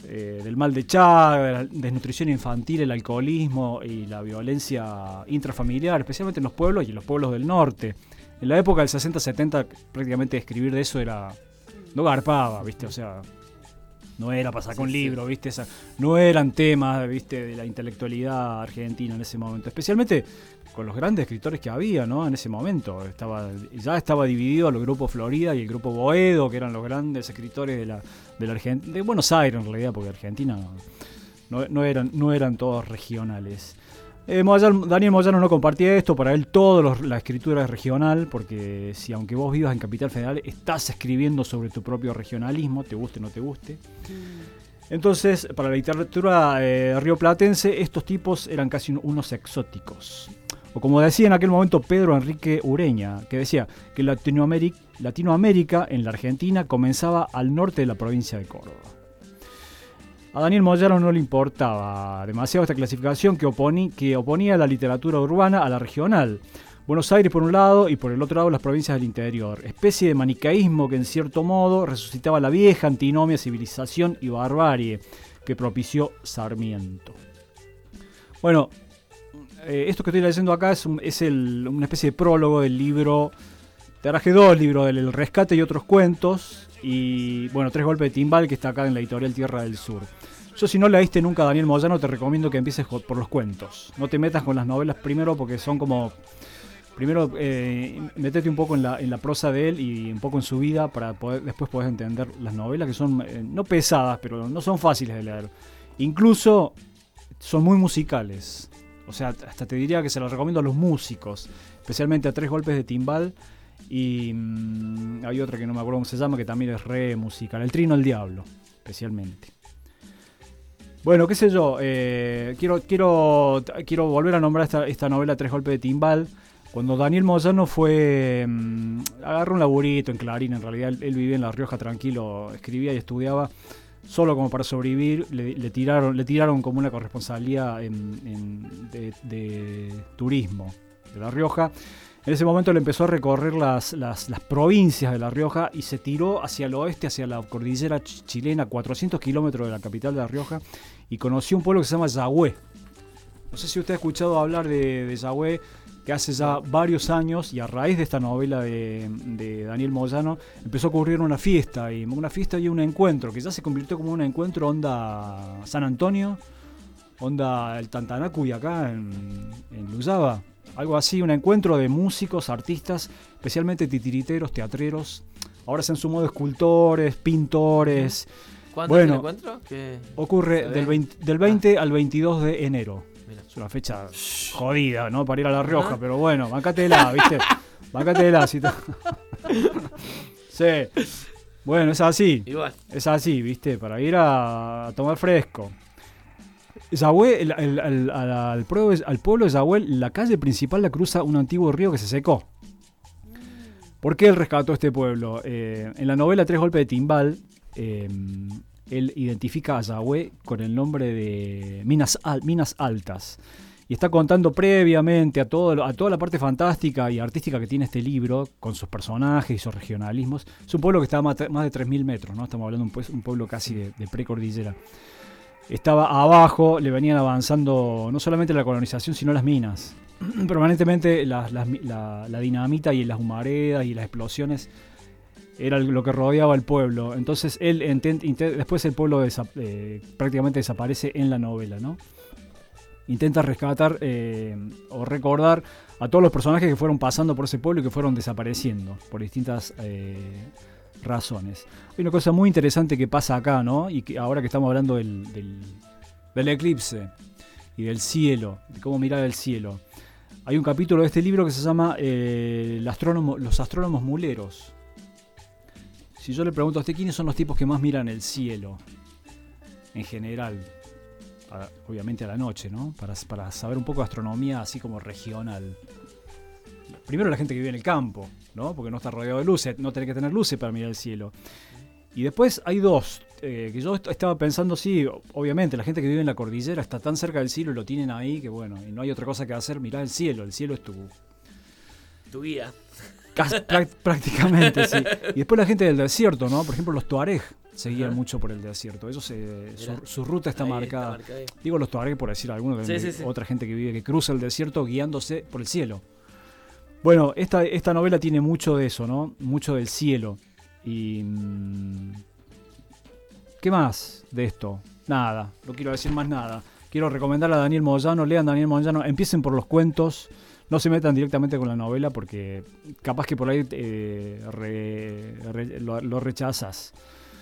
del mal de Chagas, de la desnutrición infantil, el alcoholismo y la violencia intrafamiliar, especialmente en los pueblos y en los pueblos del norte. En la época del 60-70 prácticamente escribir de eso no garpaba, ¿viste? O sea, no era para sacar un libro, ¿viste? No eran temas, ¿viste? De la intelectualidad argentina en ese momento, especialmente con los grandes escritores que había, ¿no? En ese momento ya estaba dividido el grupo Florida y el grupo Boedo, que eran los grandes escritores de Buenos Aires en realidad, porque Argentina no eran todos regionales. Daniel Moyano no compartía esto, para él la escritura es regional, porque si aunque vos vivas en Capital Federal, estás escribiendo sobre tu propio regionalismo, te guste o no te guste. Entonces, para la literatura rioplatense, estos tipos eran casi unos exóticos. O como decía en aquel momento Pedro Enrique Ureña, que decía que Latinoamérica en la Argentina comenzaba al norte de la provincia de Córdoba. A Daniel Moyano no le importaba demasiado esta clasificación que oponía la literatura urbana a la regional. Buenos Aires por un lado y por el otro lado las provincias del interior. Especie de manicaísmo que en cierto modo resucitaba la vieja antinomia civilización y barbarie que propició Sarmiento. Bueno, esto que estoy leyendo acá es una especie de prólogo del libro. Te traje 2 libros, El Rescate y otros cuentos. Y bueno, 3 golpes de timbal, que está acá en la editorial Tierra del Sur. Yo, si no leíste nunca a Daniel Moyano, te recomiendo que empieces por los cuentos. No te metas con las novelas primero, porque son como... Primero, metete un poco en la prosa de él y un poco en su vida para después podés entender las novelas, que son no pesadas, pero no son fáciles de leer. Incluso son muy musicales. O sea, hasta te diría que se las recomiendo a los músicos, especialmente a 3 golpes de timbal. Y hay otra que no me acuerdo cómo se llama, que también es re musical. El Trino del Diablo, especialmente. Bueno, qué sé yo. Quiero volver a nombrar esta novela 3 golpes de timbal. Cuando Daniel Moyano agarró un laburito en Clarín, en realidad él vivía en La Rioja tranquilo, escribía y estudiaba solo como para sobrevivir. Le tiraron como una corresponsalía de turismo de La Rioja. En ese momento le empezó a recorrer las provincias de La Rioja y se tiró hacia el oeste, hacia la cordillera chilena, 400 kilómetros de la capital de La Rioja, y conoció un pueblo que se llama Yagüe. No sé si usted ha escuchado hablar de Yagüe, que hace ya varios años, y a raíz de esta novela de Daniel Moyano, empezó a ocurrir una fiesta y un encuentro, que ya se convirtió como un encuentro onda San Antonio, onda el Tantanacuy acá en Luyaba. Algo así, un encuentro de músicos, artistas, especialmente titiriteros, teatreros. Ahora se han sumado escultores, pintores. ¿Cuándo es el encuentro? Ocurre del 20 al 22 de enero. Mira. Es una fecha jodida, ¿no? Para ir a La Rioja, pero bueno, bancátela, ¿viste? Bancátela. Sí. Bueno, es así. Igual. Es así, ¿viste? Para ir a tomar fresco. Yagüe, al pueblo de Yagüe, la calle principal la cruza un antiguo río que se secó. ¿Por qué él rescató este pueblo? En la novela 3 golpes de timbal, él identifica a Yagüe con el nombre de Minas Altas. Y está contando previamente a toda la parte fantástica y artística que tiene este libro, con sus personajes y sus regionalismos. Es un pueblo que está a más de 3.000 metros, ¿no? Estamos hablando de un pueblo casi de precordillera. Estaba abajo, le venían avanzando no solamente la colonización, sino las minas. Permanentemente la dinamita y las humaredas y las explosiones era lo que rodeaba el pueblo. Entonces él después el pueblo prácticamente desaparece en la novela, ¿no? Intenta rescatar o recordar a todos los personajes que fueron pasando por ese pueblo y que fueron desapareciendo por distintas razones. Hay una cosa muy interesante que pasa acá, ¿no? Y que ahora que estamos hablando del eclipse y del cielo, de cómo mirar el cielo. Hay un capítulo de este libro que se llama Los astrónomos muleros. Si yo le pregunto a usted quiénes son los tipos que más miran el cielo, en general, obviamente a la noche, ¿no? Para saber un poco de astronomía así como regional. Primero la gente que vive en el campo, ¿no? Porque no está rodeado de luces, no tiene que tener luces para mirar el cielo. Y después hay 2, que yo estaba pensando, sí, obviamente la gente que vive en la cordillera está tan cerca del cielo y lo tienen ahí que bueno, y no hay otra cosa que hacer, mirar el cielo es tu guía. Prácticamente, sí. Y después la gente del desierto, ¿no? Por ejemplo, los tuareg. seguían mucho por el desierto. Ellos, su ruta está marcada. Digo los tuareg por decir algunos, otra gente que vive, que cruza el desierto guiándose por el cielo. Bueno, esta novela tiene mucho de eso, ¿no? Mucho del cielo. Y ¿qué más de esto? Nada, no quiero decir más nada. Quiero recomendar a Daniel Moyano, lean Daniel Moyano, empiecen por los cuentos, no se metan directamente con la novela porque capaz que por ahí lo rechazas.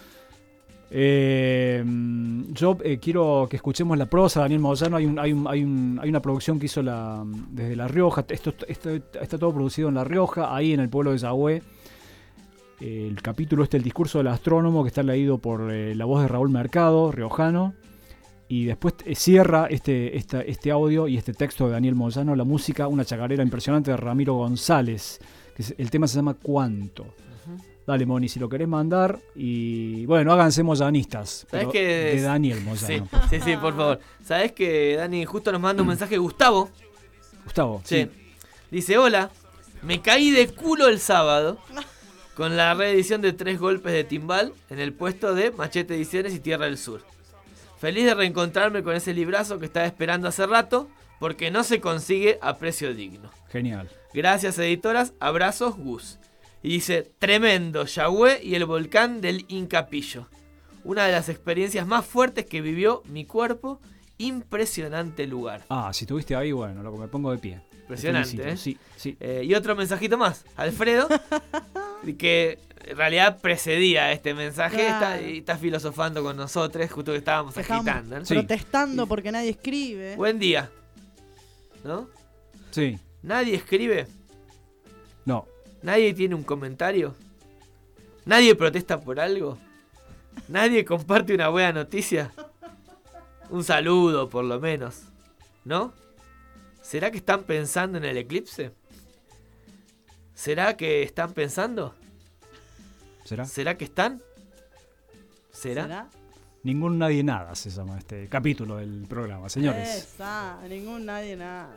Yo quiero que escuchemos la prosa de Daniel Moyano. Hay una producción que hizo desde La Rioja. Esto está todo producido en La Rioja, ahí en el pueblo de Yagüe. El capítulo el discurso del astrónomo, que está leído por la voz de Raúl Mercado, riojano. Y después cierra este audio y este texto de Daniel Moyano, la música, una chacarera impresionante de Ramiro González, que el tema se llama ¿Cuánto? Dale, Moni, si lo querés mandar. Y bueno, háganse moyanistas. ¿Sabés que de Daniel Moyano? Sí, por favor. ¿Sabés que Dani justo nos manda un mensaje de Gustavo? Gustavo, sí. Dice, hola, me caí de culo el sábado con la reedición de 3 golpes de timbal en el puesto de Machete Ediciones y Tierra del Sur. Feliz de reencontrarme con ese librazo que estaba esperando hace rato, porque no se consigue a precio digno. Genial. Gracias, editoras. Abrazos, Gus. Y dice, tremendo, Yagüe y el volcán del Incapillo. Una de las experiencias más fuertes que vivió mi cuerpo. Impresionante lugar. Si estuviste ahí, bueno, loco, me pongo de pie. Impresionante, ¿eh? Sí. Y otro mensajito más. Alfredo, que en realidad precedía este mensaje, está filosofando con nosotros, justo que estábamos agitando, ¿no? Protestando porque nadie escribe. Buen día, ¿no? Sí. ¿Nadie escribe? No. ¿Nadie tiene un comentario? ¿Nadie protesta por algo? ¿Nadie comparte una buena noticia? Un saludo, por lo menos, ¿no? ¿Será que están pensando en el eclipse? ¿Será que están pensando? ¿Será que están? ¿Será? Ningún nadie nada se llama este capítulo del programa, señores. Ningún nadie nada.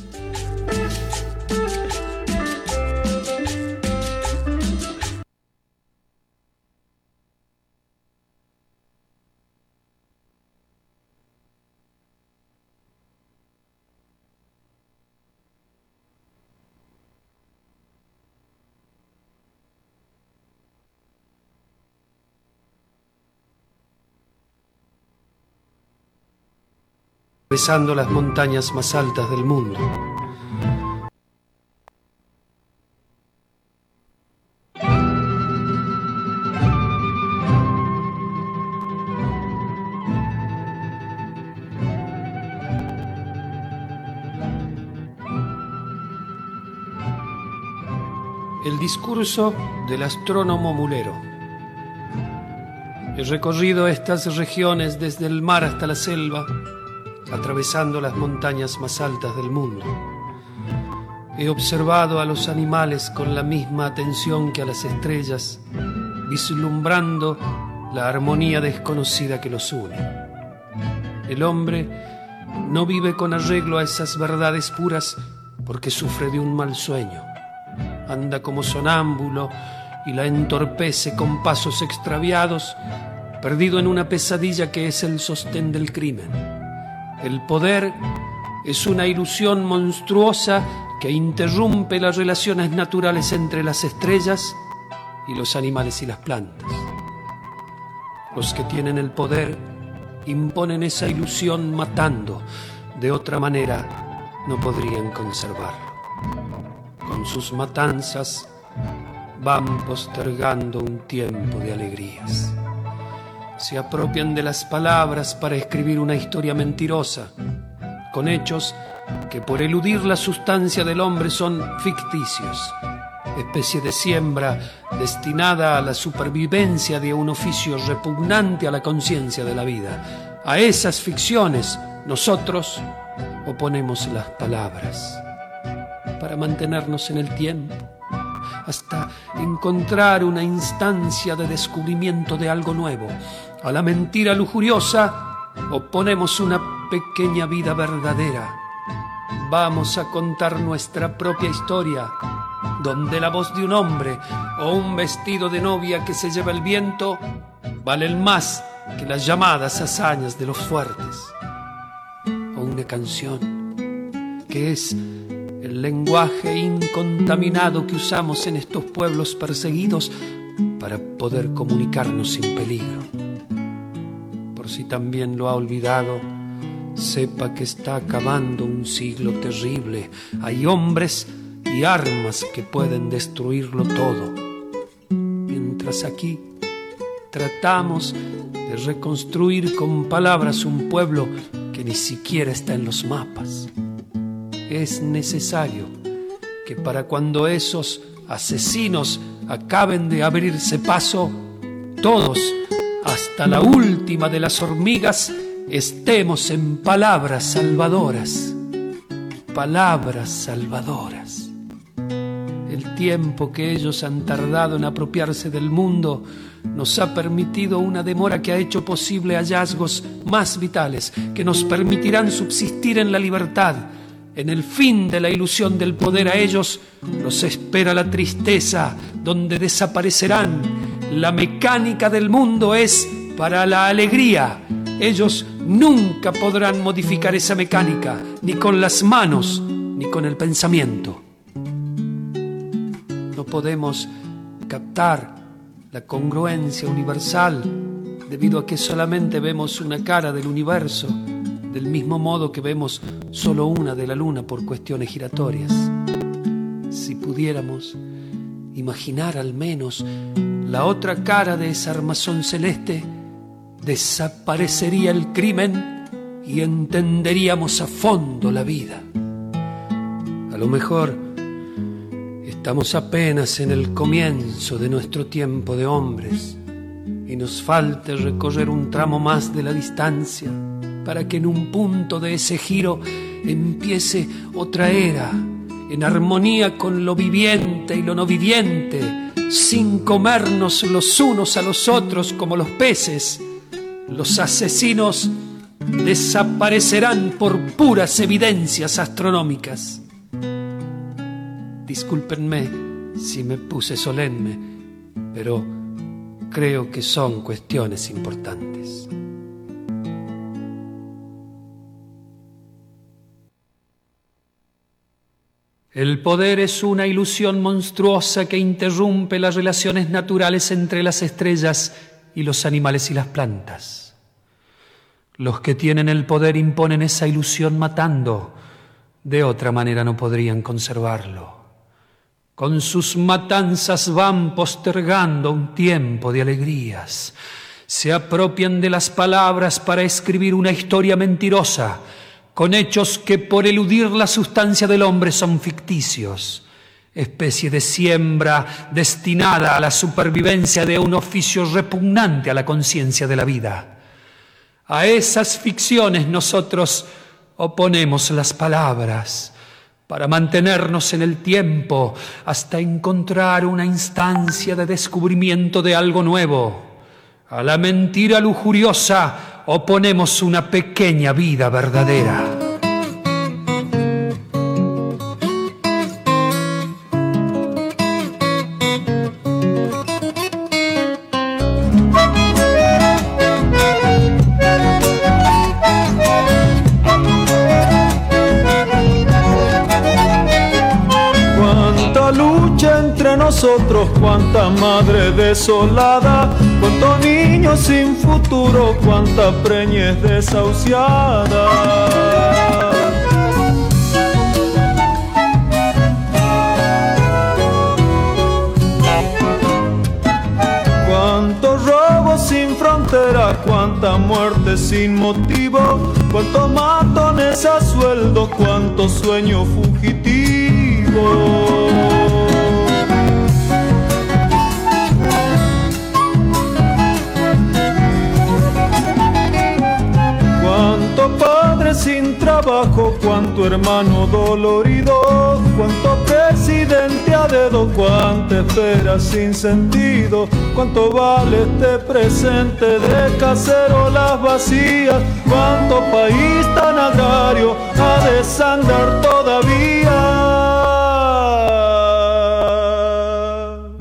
Atravesando las montañas más altas del mundo. El discurso del astrónomo mulero. He recorrido estas regiones desde el mar hasta la selva, atravesando las montañas más altas del mundo. He observado a los animales con la misma atención que a las estrellas, vislumbrando la armonía desconocida que los une. El hombre no vive con arreglo a esas verdades puras porque sufre de un mal sueño. Anda como sonámbulo y la entorpece con pasos extraviados, perdido en una pesadilla que es el sostén del crimen. El poder es una ilusión monstruosa que interrumpe las relaciones naturales entre las estrellas y los animales y las plantas. Los que tienen el poder imponen esa ilusión matando, de otra manera no podrían conservarlo. Con sus matanzas van postergando un tiempo de alegrías. Se apropian de las palabras para escribir una historia mentirosa, con hechos que por eludir la sustancia del hombre son ficticios, especie de siembra destinada a la supervivencia de un oficio repugnante a la conciencia de la vida. A esas ficciones nosotros oponemos las palabras para mantenernos en el tiempo, hasta encontrar una instancia de descubrimiento de algo nuevo. A la mentira lujuriosa oponemos una pequeña vida verdadera. Vamos a contar nuestra propia historia donde la voz de un hombre o un vestido de novia que se lleva el viento valen más que las llamadas hazañas de los fuertes. O una canción que es el lenguaje incontaminado que usamos en estos pueblos perseguidos para poder comunicarnos sin peligro. Por si también lo ha olvidado, sepa que está acabando un siglo terrible. Hay hombres y armas que pueden destruirlo todo. Mientras aquí tratamos de reconstruir con palabras un pueblo que ni siquiera está en los mapas. Es necesario que para cuando esos asesinos acaben de abrirse paso, todos, hasta la última de las hormigas, estemos en palabras salvadoras. Palabras salvadoras. El tiempo que ellos han tardado en apropiarse del mundo nos ha permitido una demora que ha hecho posible hallazgos más vitales, que nos permitirán subsistir en la libertad. En el fin de la ilusión del poder a ellos los espera la tristeza, donde desaparecerán. La mecánica del mundo es para la alegría. Ellos nunca podrán modificar esa mecánica, ni con las manos, ni con el pensamiento. No podemos captar la congruencia universal debido a que solamente vemos una cara del universo, del mismo modo que vemos solo una de la luna por cuestiones giratorias. Si pudiéramos imaginar al menos la otra cara de esa armazón celeste, desaparecería el crimen y entenderíamos a fondo la vida. A lo mejor estamos apenas en el comienzo de nuestro tiempo de hombres y nos falta recorrer un tramo más de la distancia para que en un punto de ese giro empiece otra era, en armonía con lo viviente y lo no viviente, sin comernos los unos a los otros como los peces. Los asesinos desaparecerán por puras evidencias astronómicas. Discúlpenme si me puse solemne, pero creo que son cuestiones importantes. El poder es una ilusión monstruosa que interrumpe las relaciones naturales entre las estrellas y los animales y las plantas. Los que tienen el poder imponen esa ilusión matando, de otra manera no podrían conservarlo. Con sus matanzas van postergando un tiempo de alegrías. Se apropian de las palabras para escribir una historia mentirosa, con hechos que por eludir la sustancia del hombre son ficticios, especie de siembra destinada a la supervivencia de un oficio repugnante a la conciencia de la vida. A esas ficciones nosotros oponemos las palabras para mantenernos en el tiempo hasta encontrar una instancia de descubrimiento de algo nuevo. A la mentira lujuriosa oponemos una pequeña vida verdadera. Cuánta lucha entre nosotros, cuánta madre desolada, cuántos niños sin futuro, cuánta preñez desahuciada. Cuántos robos sin frontera, cuánta muerte sin motivo, cuántos matones a sueldo, cuántos sueños fugitivos. Cuánto padre sin trabajo, cuánto hermano dolorido, cuánto presidente a dedo, cuánta espera sin sentido, cuánto vale este presente de cacerolas vacías, cuánto país tan agrario ha de sangrar todavía.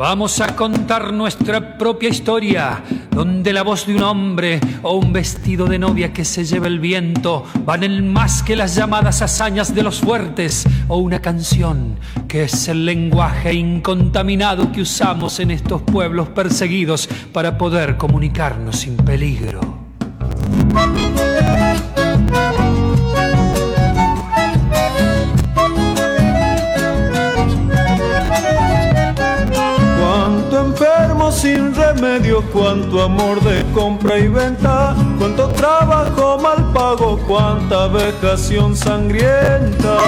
Vamos a contar nuestra propia historia, donde la voz de un hombre o un vestido de novia que se lleva el viento valen más que las llamadas hazañas de los fuertes, o una canción que es el lenguaje incontaminado que usamos en estos pueblos perseguidos para poder comunicarnos sin peligro. Cuánto enfermo sin remedio, cuánto amor de compra y venta, cuánto trabajo mal pago, cuánta vejación sangrienta.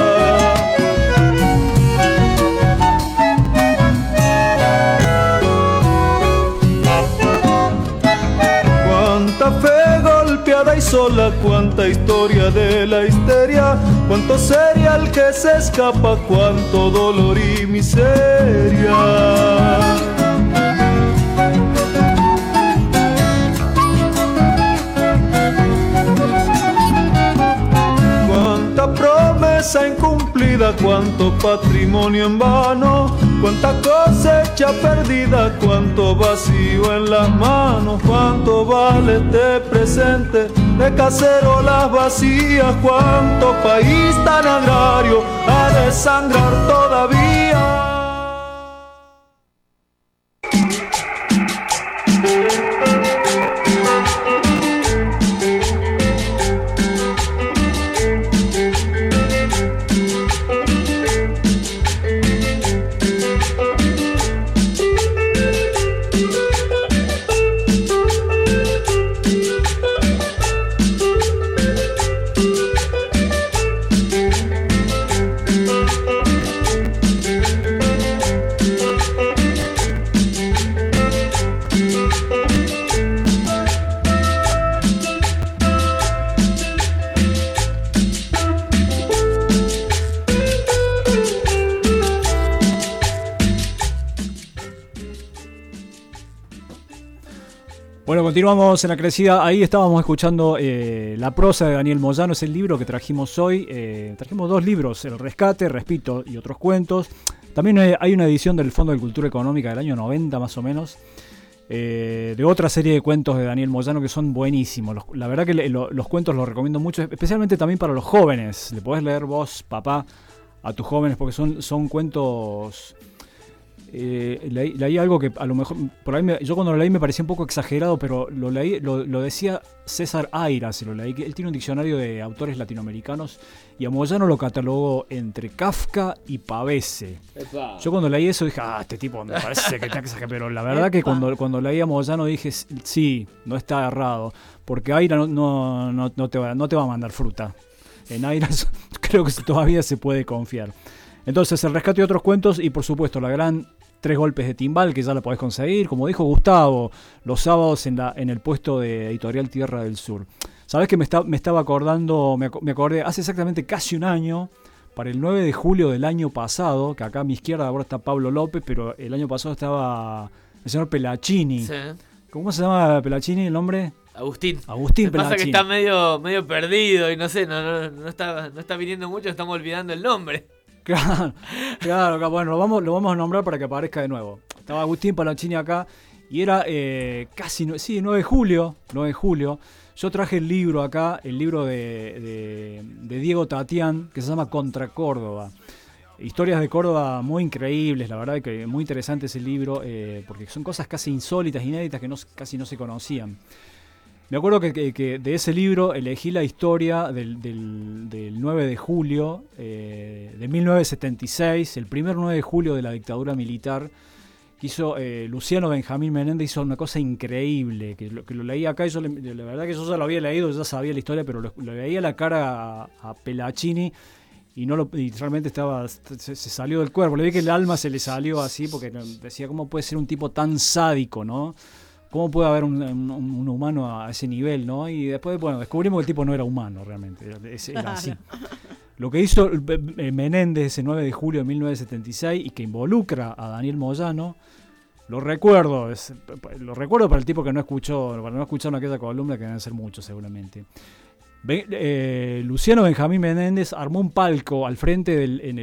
Cuánta fe golpeada y sola, cuánta historia de la histeria, cuánto serial que se escapa, cuánto dolor y miseria. Cuánta promesa incumplida, cuánto patrimonio en vano, cuánta cosecha perdida, cuánto vacío en las manos, cuánto vale este presente de cacerolas vacías, cuánto país tan agrario ha de sangrar todavía. Bueno, continuamos en La Crecida. Ahí estábamos escuchando La prosa de Daniel Moyano, es el libro que trajimos hoy. Trajimos 2 libros, El Rescate, Respito y otros cuentos. También hay una edición del Fondo de Cultura Económica del año 90 más o menos, de otra serie de cuentos de Daniel Moyano que son buenísimos. La verdad que los cuentos los recomiendo mucho, especialmente también para los jóvenes. Le podés leer vos, papá, a tus jóvenes, porque son cuentos... leí algo que a lo mejor por ahí yo cuando lo leí me parecía un poco exagerado, pero lo decía César Aira, se lo leí, que él tiene un diccionario de autores latinoamericanos y a Moyano lo catalogó entre Kafka y Pavese. Epa. Yo cuando leí eso dije, este tipo me parece que está exagerado, pero la verdad que cuando leí a Moyano dije, sí, no está errado, porque Aira no te va a mandar fruta. En Aira creo que todavía se puede confiar. Entonces, El Rescate y otros cuentos, y por supuesto la gran 3 golpes de timbal, que ya la podés conseguir, como dijo Gustavo, los sábados en el puesto de Editorial Tierra del Sur. Sabés que me estaba acordando, me acordé, hace exactamente casi un año, para el 9 de julio del año pasado, que acá a mi izquierda ahora está Pablo López, pero el año pasado estaba el señor Pelacini. Sí. ¿Cómo se llama Pelacini el nombre? Agustín Pelacini. Pasa que está medio perdido y no sé, no está viniendo mucho, estamos olvidando el nombre. Claro, bueno, lo vamos a nombrar para que aparezca de nuevo. Estaba Agustín Pelacini acá y era 9 de julio. Yo traje el libro acá, el libro de Diego Tatián, que se llama Contra Córdoba. Historias de Córdoba muy increíbles, la verdad que muy interesante ese libro, porque son cosas casi insólitas, inéditas, que casi no se conocían. Me acuerdo que de ese libro elegí la historia del 9 de julio de 1976, el primer 9 de julio de la dictadura militar, que hizo Luciano Benjamín Menéndez, hizo una cosa increíble, que lo leí acá, y la verdad que yo ya lo había leído, ya sabía la historia, pero lo veía la cara a Pelacini y realmente se salió del cuerpo. Le vi que el alma se le salió así, porque decía, ¿cómo puede ser un tipo tan sádico, no? ¿Cómo puede haber un humano a ese nivel, no? Y después, descubrimos que el tipo no era humano realmente, era así. Lo que hizo Menéndez ese 9 de julio de 1976 y que involucra a Daniel Moyano, lo recuerdo para el tipo que no escucharon aquella columna, que deben ser muchos seguramente. Luciano Benjamín Menéndez armó un palco al frente en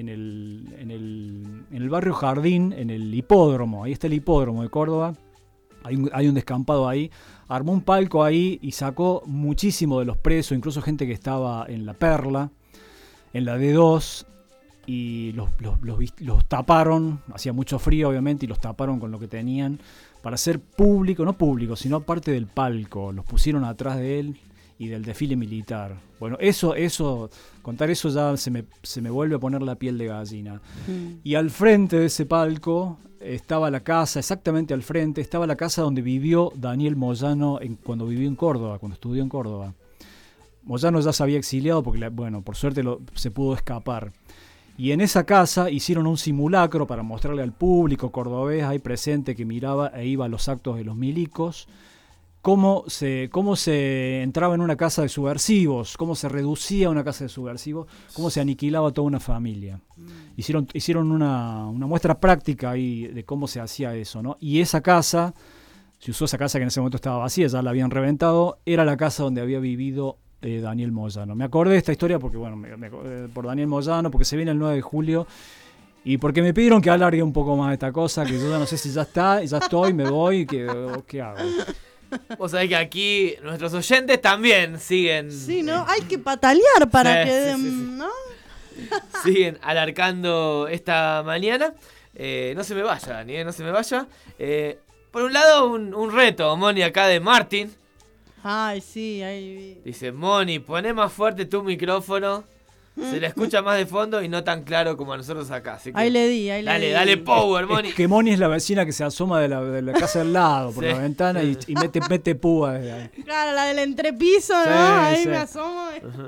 el barrio Jardín, en el hipódromo. Ahí está el hipódromo de Córdoba. Hay un descampado ahí. Armó un palco ahí y sacó muchísimo de los presos, incluso gente que estaba en La Perla, en la D2, y los taparon. Hacía mucho frío, obviamente, y los taparon con lo que tenían para hacer público, no público, sino parte del palco. Los pusieron atrás de él y del desfile militar. Bueno, contar eso ya se me vuelve a poner la piel de gallina. Y al frente de ese palco estaba la casa, exactamente al frente, estaba la casa donde vivió Daniel Moyano cuando vivió en Córdoba, cuando estudió en Córdoba. Moyano ya se había exiliado porque, por suerte se pudo escapar. Y en esa casa hicieron un simulacro para mostrarle al público cordobés ahí presente que miraba e iba a los actos de los milicos, cómo se entraba en una casa de subversivos, cómo se reducía una casa de subversivos, cómo se aniquilaba toda una familia. Hicieron una muestra práctica ahí de cómo se hacía eso, ¿no? Y esa casa, se usó esa casa que en ese momento estaba vacía, ya la habían reventado, era la casa donde había vivido Daniel Moyano. Me acordé de esta historia porque, por Daniel Moyano, porque se viene el 9 de julio y porque me pidieron que alargue un poco más de esta cosa, que yo ya no sé si ya estoy, me voy, ¿qué hago? Vos sabés que aquí nuestros oyentes también siguen. Sí, ¿no? Hay que patalear para que ¿no? Siguen alarcando esta mañana. No se me vaya, Dani, no se me vaya. Por un lado, un reto, Moni, acá de Martín. Ay, sí, ahí. Dice, Moni, poné más fuerte tu micrófono. Se la escucha más de fondo y no tan claro como a nosotros acá. Así que ahí le di. Dale power, Moni. Es que Moni es la vecina que se asoma de la casa al lado por la ventana y mete púa desde ahí. Claro, la del entrepiso, ¿no? Ahí me asomo.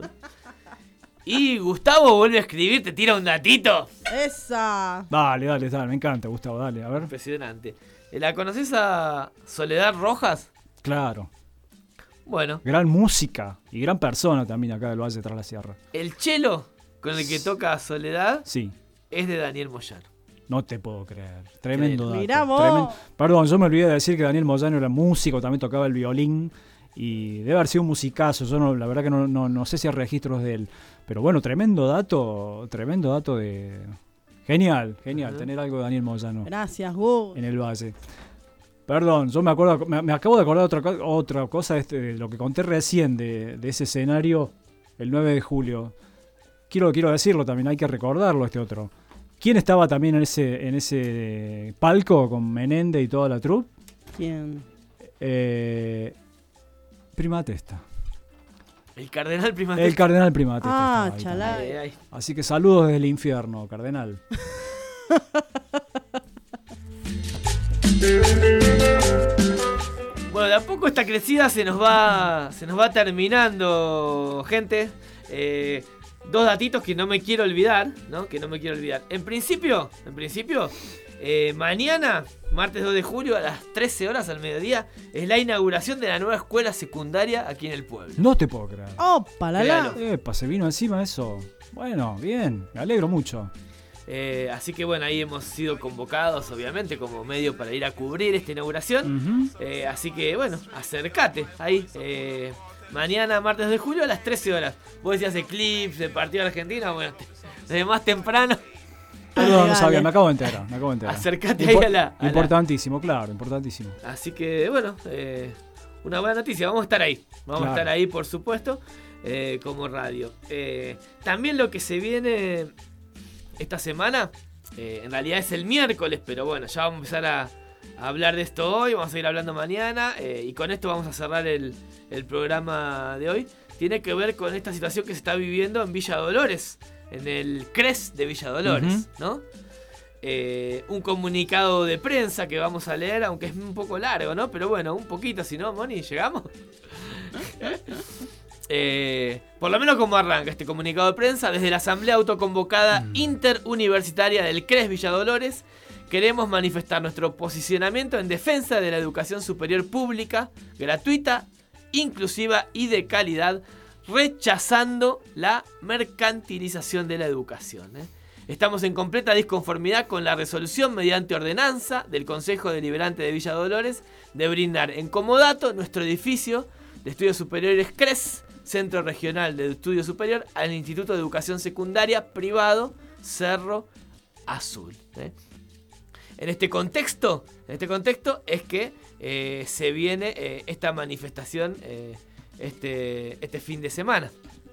Y Gustavo vuelve a escribir, te tira un datito. Esa. Dale, me encanta, Gustavo, dale, a ver. Impresionante. ¿La conoces a Soledad Rojas? Claro. Bueno. Gran música y gran persona también acá del Valle Tras la Sierra. El cello con el que toca Soledad es de Daniel Moyano. No te puedo creer. Tremendo dato. Mirá vos. Perdón, yo me olvidé de decir que Daniel Moyano era músico, también tocaba el violín y debe haber sido un musicazo. Yo la verdad que no sé si hay registros de él. Pero bueno, tremendo dato de... Genial, tener algo de Daniel Moyano. Gracias, Gus. En el Valle. Perdón, yo me acabo de acordar otra cosa de lo que conté recién de ese escenario el 9 de julio. Quiero decirlo también, hay que recordarlo este otro. ¿Quién estaba también en ese palco con Menéndez y toda la troupe? ¿Quién? Prima Testa. El Cardenal Prima Testa. El Cardenal Prima Testa. Ah, chalá. Así que saludos desde el infierno, Cardenal. Bueno, de a poco esta crecida se nos va terminando, gente. Dos datitos que no me quiero olvidar, ¿no? En principio, mañana, martes 2 de julio, a las 13 horas al mediodía, es la inauguración de la nueva escuela secundaria aquí en el pueblo. No te puedo creer. ¡Opa, la! Epa, se vino encima eso. Bueno, bien, me alegro mucho. Así que bueno, ahí hemos sido convocados, obviamente, como medio para ir a cubrir esta inauguración. Así que bueno, acércate ahí. Mañana, martes de julio, a las 13 horas. Vos decías eclipse, partido de Argentina. Bueno, desde más temprano. No sabía, me acabo de enterar. Acércate ahí a la... Importantísimo, claro, importantísimo. Así que bueno, una buena noticia. Vamos a estar ahí. Vamos a estar ahí, por supuesto, como radio. También lo que se viene... Esta semana, en realidad es el miércoles, pero bueno, ya vamos a empezar a hablar de esto hoy, vamos a seguir hablando mañana, y con esto vamos a cerrar el programa de hoy. Tiene que ver con esta situación que se está viviendo en Villa Dolores, en el CRES de Villa Dolores, ¿no? Un comunicado de prensa que vamos a leer, aunque es un poco largo, ¿no? Pero bueno, un poquito, si no, Moni, ¿llegamos? Por lo menos como arranca este comunicado de prensa. Desde la Asamblea Autoconvocada Interuniversitaria del CRES Villa Dolores queremos manifestar nuestro posicionamiento en defensa de la educación superior pública, gratuita, inclusiva y de calidad, rechazando la mercantilización de la educación. Estamos en completa disconformidad con la resolución mediante ordenanza del Consejo Deliberante de Villa Dolores de brindar en comodato nuestro edificio de estudios superiores CRES Centro Regional de Estudio Superior, al Instituto de Educación Secundaria Privado Cerro Azul. En este contexto es que se viene esta manifestación este fin de semana.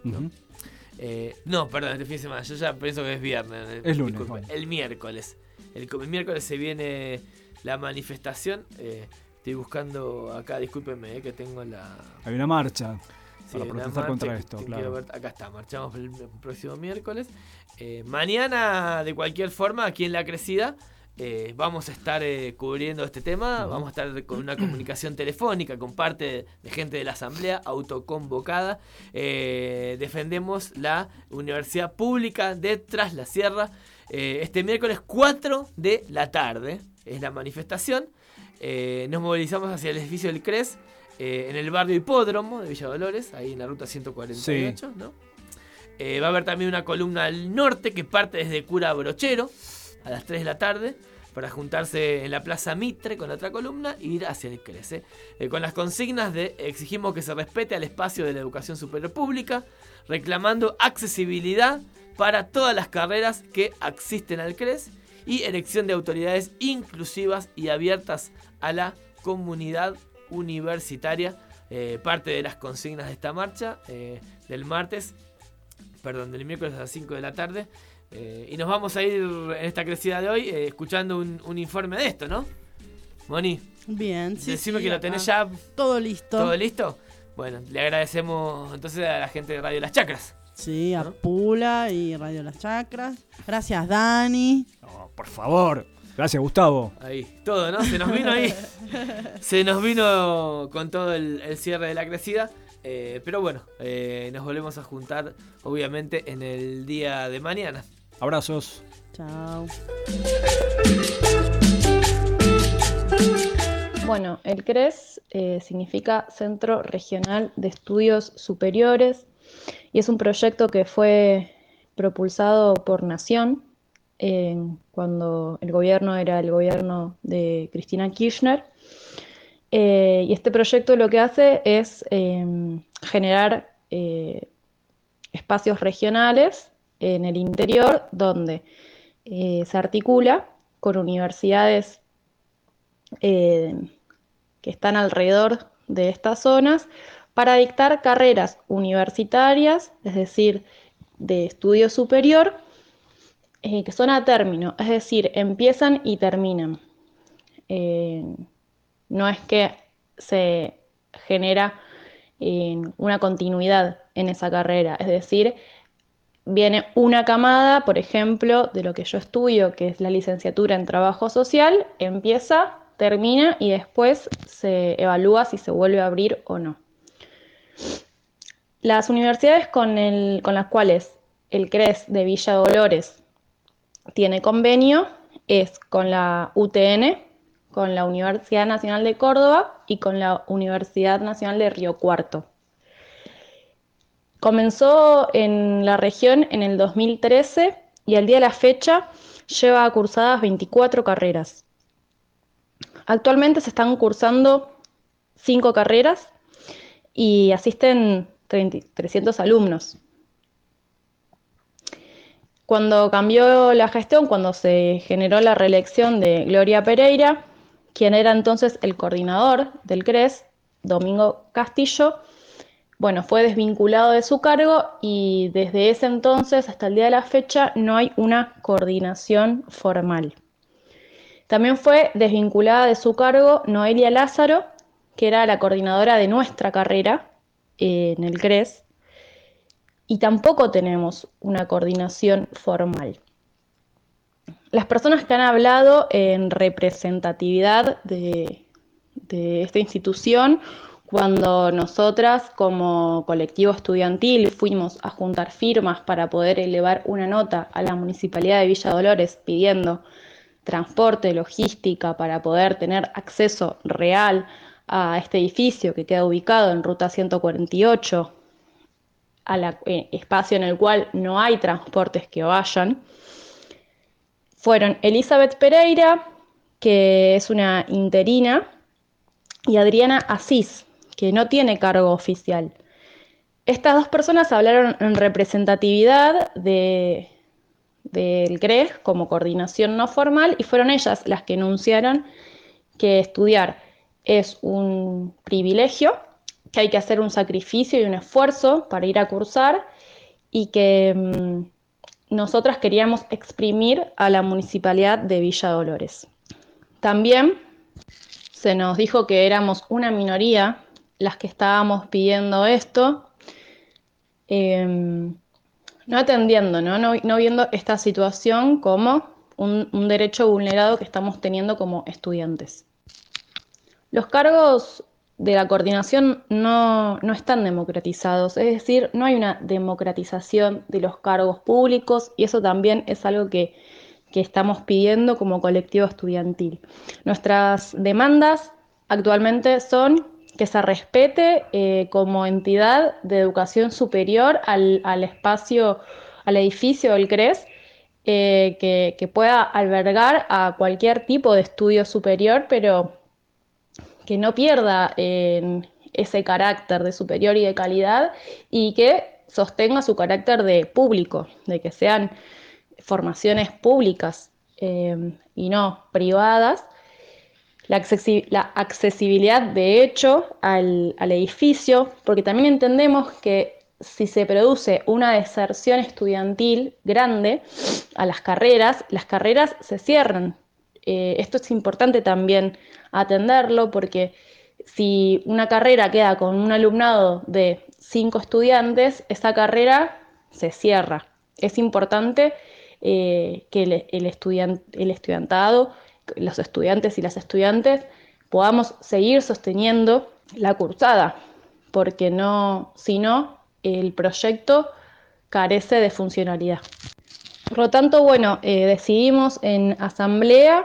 No, perdón, este fin de semana. Yo ya pienso que es viernes. Es lunes. Bueno. El miércoles. El miércoles se viene la manifestación. Estoy buscando acá, discúlpenme, que tengo la... Hay una marcha para Sí, protestar contra esto, claro. Acá está, marchamos el próximo miércoles. Mañana, de cualquier forma, aquí en La Crecida, vamos a estar cubriendo este tema. Vamos a estar con una comunicación telefónica con parte de gente de la asamblea autoconvocada. Defendemos la Universidad Pública de Tras la Sierra. Este miércoles 4 de la tarde es la manifestación. Nos movilizamos hacia el edificio del CRES, en el barrio Hipódromo de Villa Dolores, ahí en la ruta 148, sí. ¿No? Va a haber también una columna al norte que parte desde Cura Brochero a las 3 de la tarde para juntarse en la Plaza Mitre con la otra columna e ir hacia el CRES. Con las consignas de exigimos que se respete al espacio de la educación superior pública, reclamando accesibilidad para todas las carreras que asisten al CRES y elección de autoridades inclusivas y abiertas a la comunidad universitaria. Parte de las consignas de esta marcha del miércoles a las 5 de la tarde. Y nos vamos a ir en esta crecida de hoy escuchando un informe de esto, ¿no? Moni. Bien, sí. Decime sí, que lo tenés ya. Todo listo. ¿Todo listo? Bueno, le agradecemos entonces a la gente de Radio Las Chacras. Sí, a Pula y Radio Las Chacras. Gracias, Dani. No, por favor. Gracias, Gustavo. Ahí, todo, ¿no? Se nos vino ahí. Se nos vino con todo el cierre de La Crecida. Pero bueno, nos volvemos a juntar, obviamente, en el día de mañana. Abrazos. Chao. Bueno, el CRES significa Centro Regional de Estudios Superiores y es un proyecto que fue propulsado por Nación cuando el gobierno era el gobierno de Cristina Kirchner. Y este proyecto lo que hace es generar espacios regionales en el interior donde se articula con universidades que están alrededor de estas zonas para dictar carreras universitarias, es decir, de estudio superior, que son a término, es decir, empiezan y terminan. No es que se genera una continuidad en esa carrera, es decir, viene una camada, por ejemplo, de lo que yo estudio, que es la licenciatura en trabajo social, empieza, termina y después se evalúa si se vuelve a abrir o no. Las universidades con las cuales el CRES de Villa Dolores tiene convenio es con la UTN, con la Universidad Nacional de Córdoba y con la Universidad Nacional de Río Cuarto. Comenzó en la región en el 2013 y al día de la fecha lleva cursadas 24 carreras. Actualmente se están cursando 5 carreras y asisten 300 alumnos. Cuando cambió la gestión, cuando se generó la reelección de Gloria Pereira, quien era entonces el coordinador del CRES, Domingo Castillo, bueno, fue desvinculado de su cargo y desde ese entonces hasta el día de la fecha no hay una coordinación formal. También fue desvinculada de su cargo Noelia Lázaro, que era la coordinadora de nuestra carrera en el CRES, y tampoco tenemos una coordinación formal. Las personas que han hablado en representatividad de esta institución, cuando nosotras como colectivo estudiantil fuimos a juntar firmas para poder elevar una nota a la Municipalidad de Villa Dolores pidiendo transporte, logística para poder tener acceso real a este edificio que queda ubicado en Ruta 148, espacio en el cual no hay transportes que vayan, fueron Elizabeth Pereira, que es una interina, y Adriana Asís, que no tiene cargo oficial. Estas dos personas hablaron en representatividad del CRES como coordinación no formal y fueron ellas las que enunciaron que estudiar es un privilegio, que hay que hacer un sacrificio y un esfuerzo para ir a cursar y que nosotras queríamos exprimir a la Municipalidad de Villa Dolores. También se nos dijo que éramos una minoría las que estábamos pidiendo esto, no atendiendo, no viendo esta situación como un derecho vulnerado que estamos teniendo como estudiantes. Los cargos de la coordinación no están democratizados, es decir, no hay una democratización de los cargos públicos y eso también es algo que estamos pidiendo como colectivo estudiantil. Nuestras demandas actualmente son que se respete como entidad de educación superior al espacio, al edificio del CRES, que pueda albergar a cualquier tipo de estudio superior, pero que no pierda ese carácter de superior y de calidad y que sostenga su carácter de público, de que sean formaciones públicas y no privadas. La accesibilidad de hecho al edificio, porque también entendemos que si se produce una deserción estudiantil grande a las carreras se cierran. Esto es importante también atenderlo porque si una carrera queda con un alumnado de 5 estudiantes, esa carrera se cierra. Es importante que el estudiantado, los estudiantes y las estudiantes podamos seguir sosteniendo la cursada, porque si no, el proyecto carece de funcionalidad. Por lo tanto, decidimos en asamblea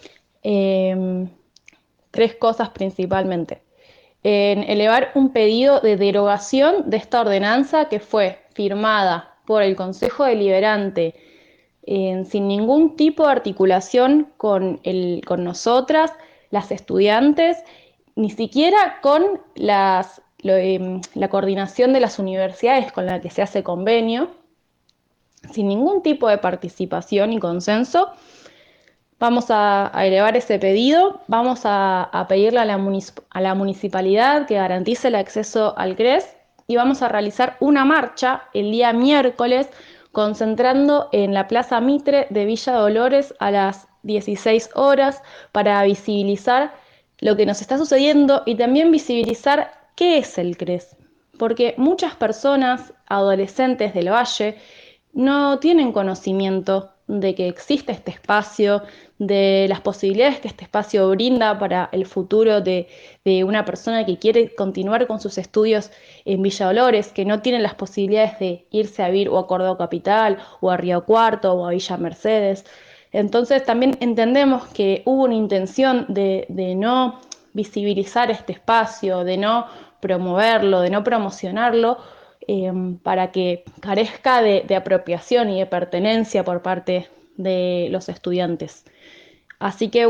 3 cosas principalmente. En elevar un pedido de derogación de esta ordenanza que fue firmada por el Consejo Deliberante sin ningún tipo de articulación con nosotras, las estudiantes, ni siquiera con la coordinación de las universidades con la que se hace convenio, sin ningún tipo de participación y consenso. Vamos a elevar ese pedido, vamos a pedirle a la municipalidad que garantice el acceso al CRES y vamos a realizar una marcha el día miércoles concentrando en la Plaza Mitre de Villa Dolores a las 16 horas para visibilizar lo que nos está sucediendo y también visibilizar qué es el CRES. Porque muchas personas, adolescentes del Valle, no tienen conocimiento de que existe este espacio, de las posibilidades que este espacio brinda para el futuro de una persona que quiere continuar con sus estudios en Villa Dolores, que no tiene las posibilidades de irse a vivir o a Córdoba Capital, o a Río Cuarto, o a Villa Mercedes. Entonces también entendemos que hubo una intención de no visibilizar este espacio, de no promoverlo, de no promocionarlo, para que carezca de apropiación y de pertenencia por parte de los estudiantes. Así que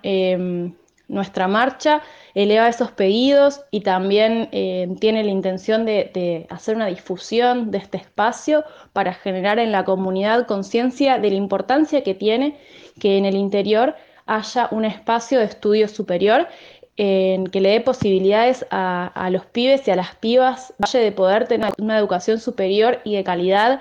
nuestra marcha eleva esos pedidos y también tiene la intención de hacer una difusión de este espacio para generar en la comunidad conciencia de la importancia que tiene que en el interior haya un espacio de estudio superior que le dé posibilidades a los pibes y a las pibas de poder tener una educación superior y de calidad,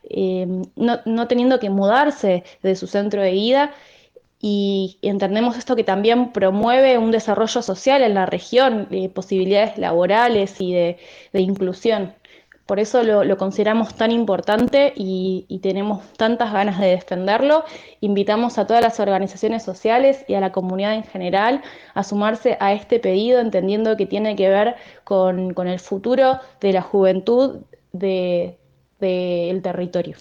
no teniendo que mudarse de su centro de vida. Y entendemos esto que también promueve un desarrollo social en la región, posibilidades laborales y de inclusión. Por eso lo consideramos tan importante y tenemos tantas ganas de defenderlo. Invitamos a todas las organizaciones sociales y a la comunidad en general a sumarse a este pedido, entendiendo que tiene que ver con el futuro de la juventud del territorio.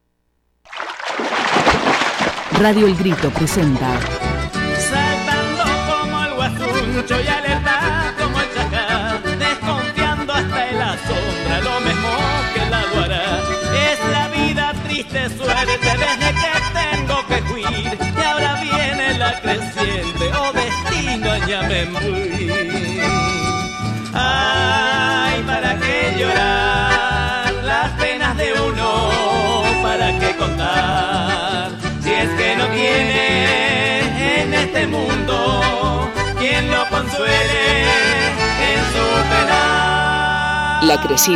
Radio El Grito presenta Saltando como el guasuncho y alerta como el chacal, desconfiando hasta en la sombra, lo mismo que la guará. Es la vida triste suerte desde que tengo que huir, y ahora viene la creciente, oh destino allá me voy. Ay, ¿para qué llorar? este mundo, quien lo consuele en su pena. La Crecida.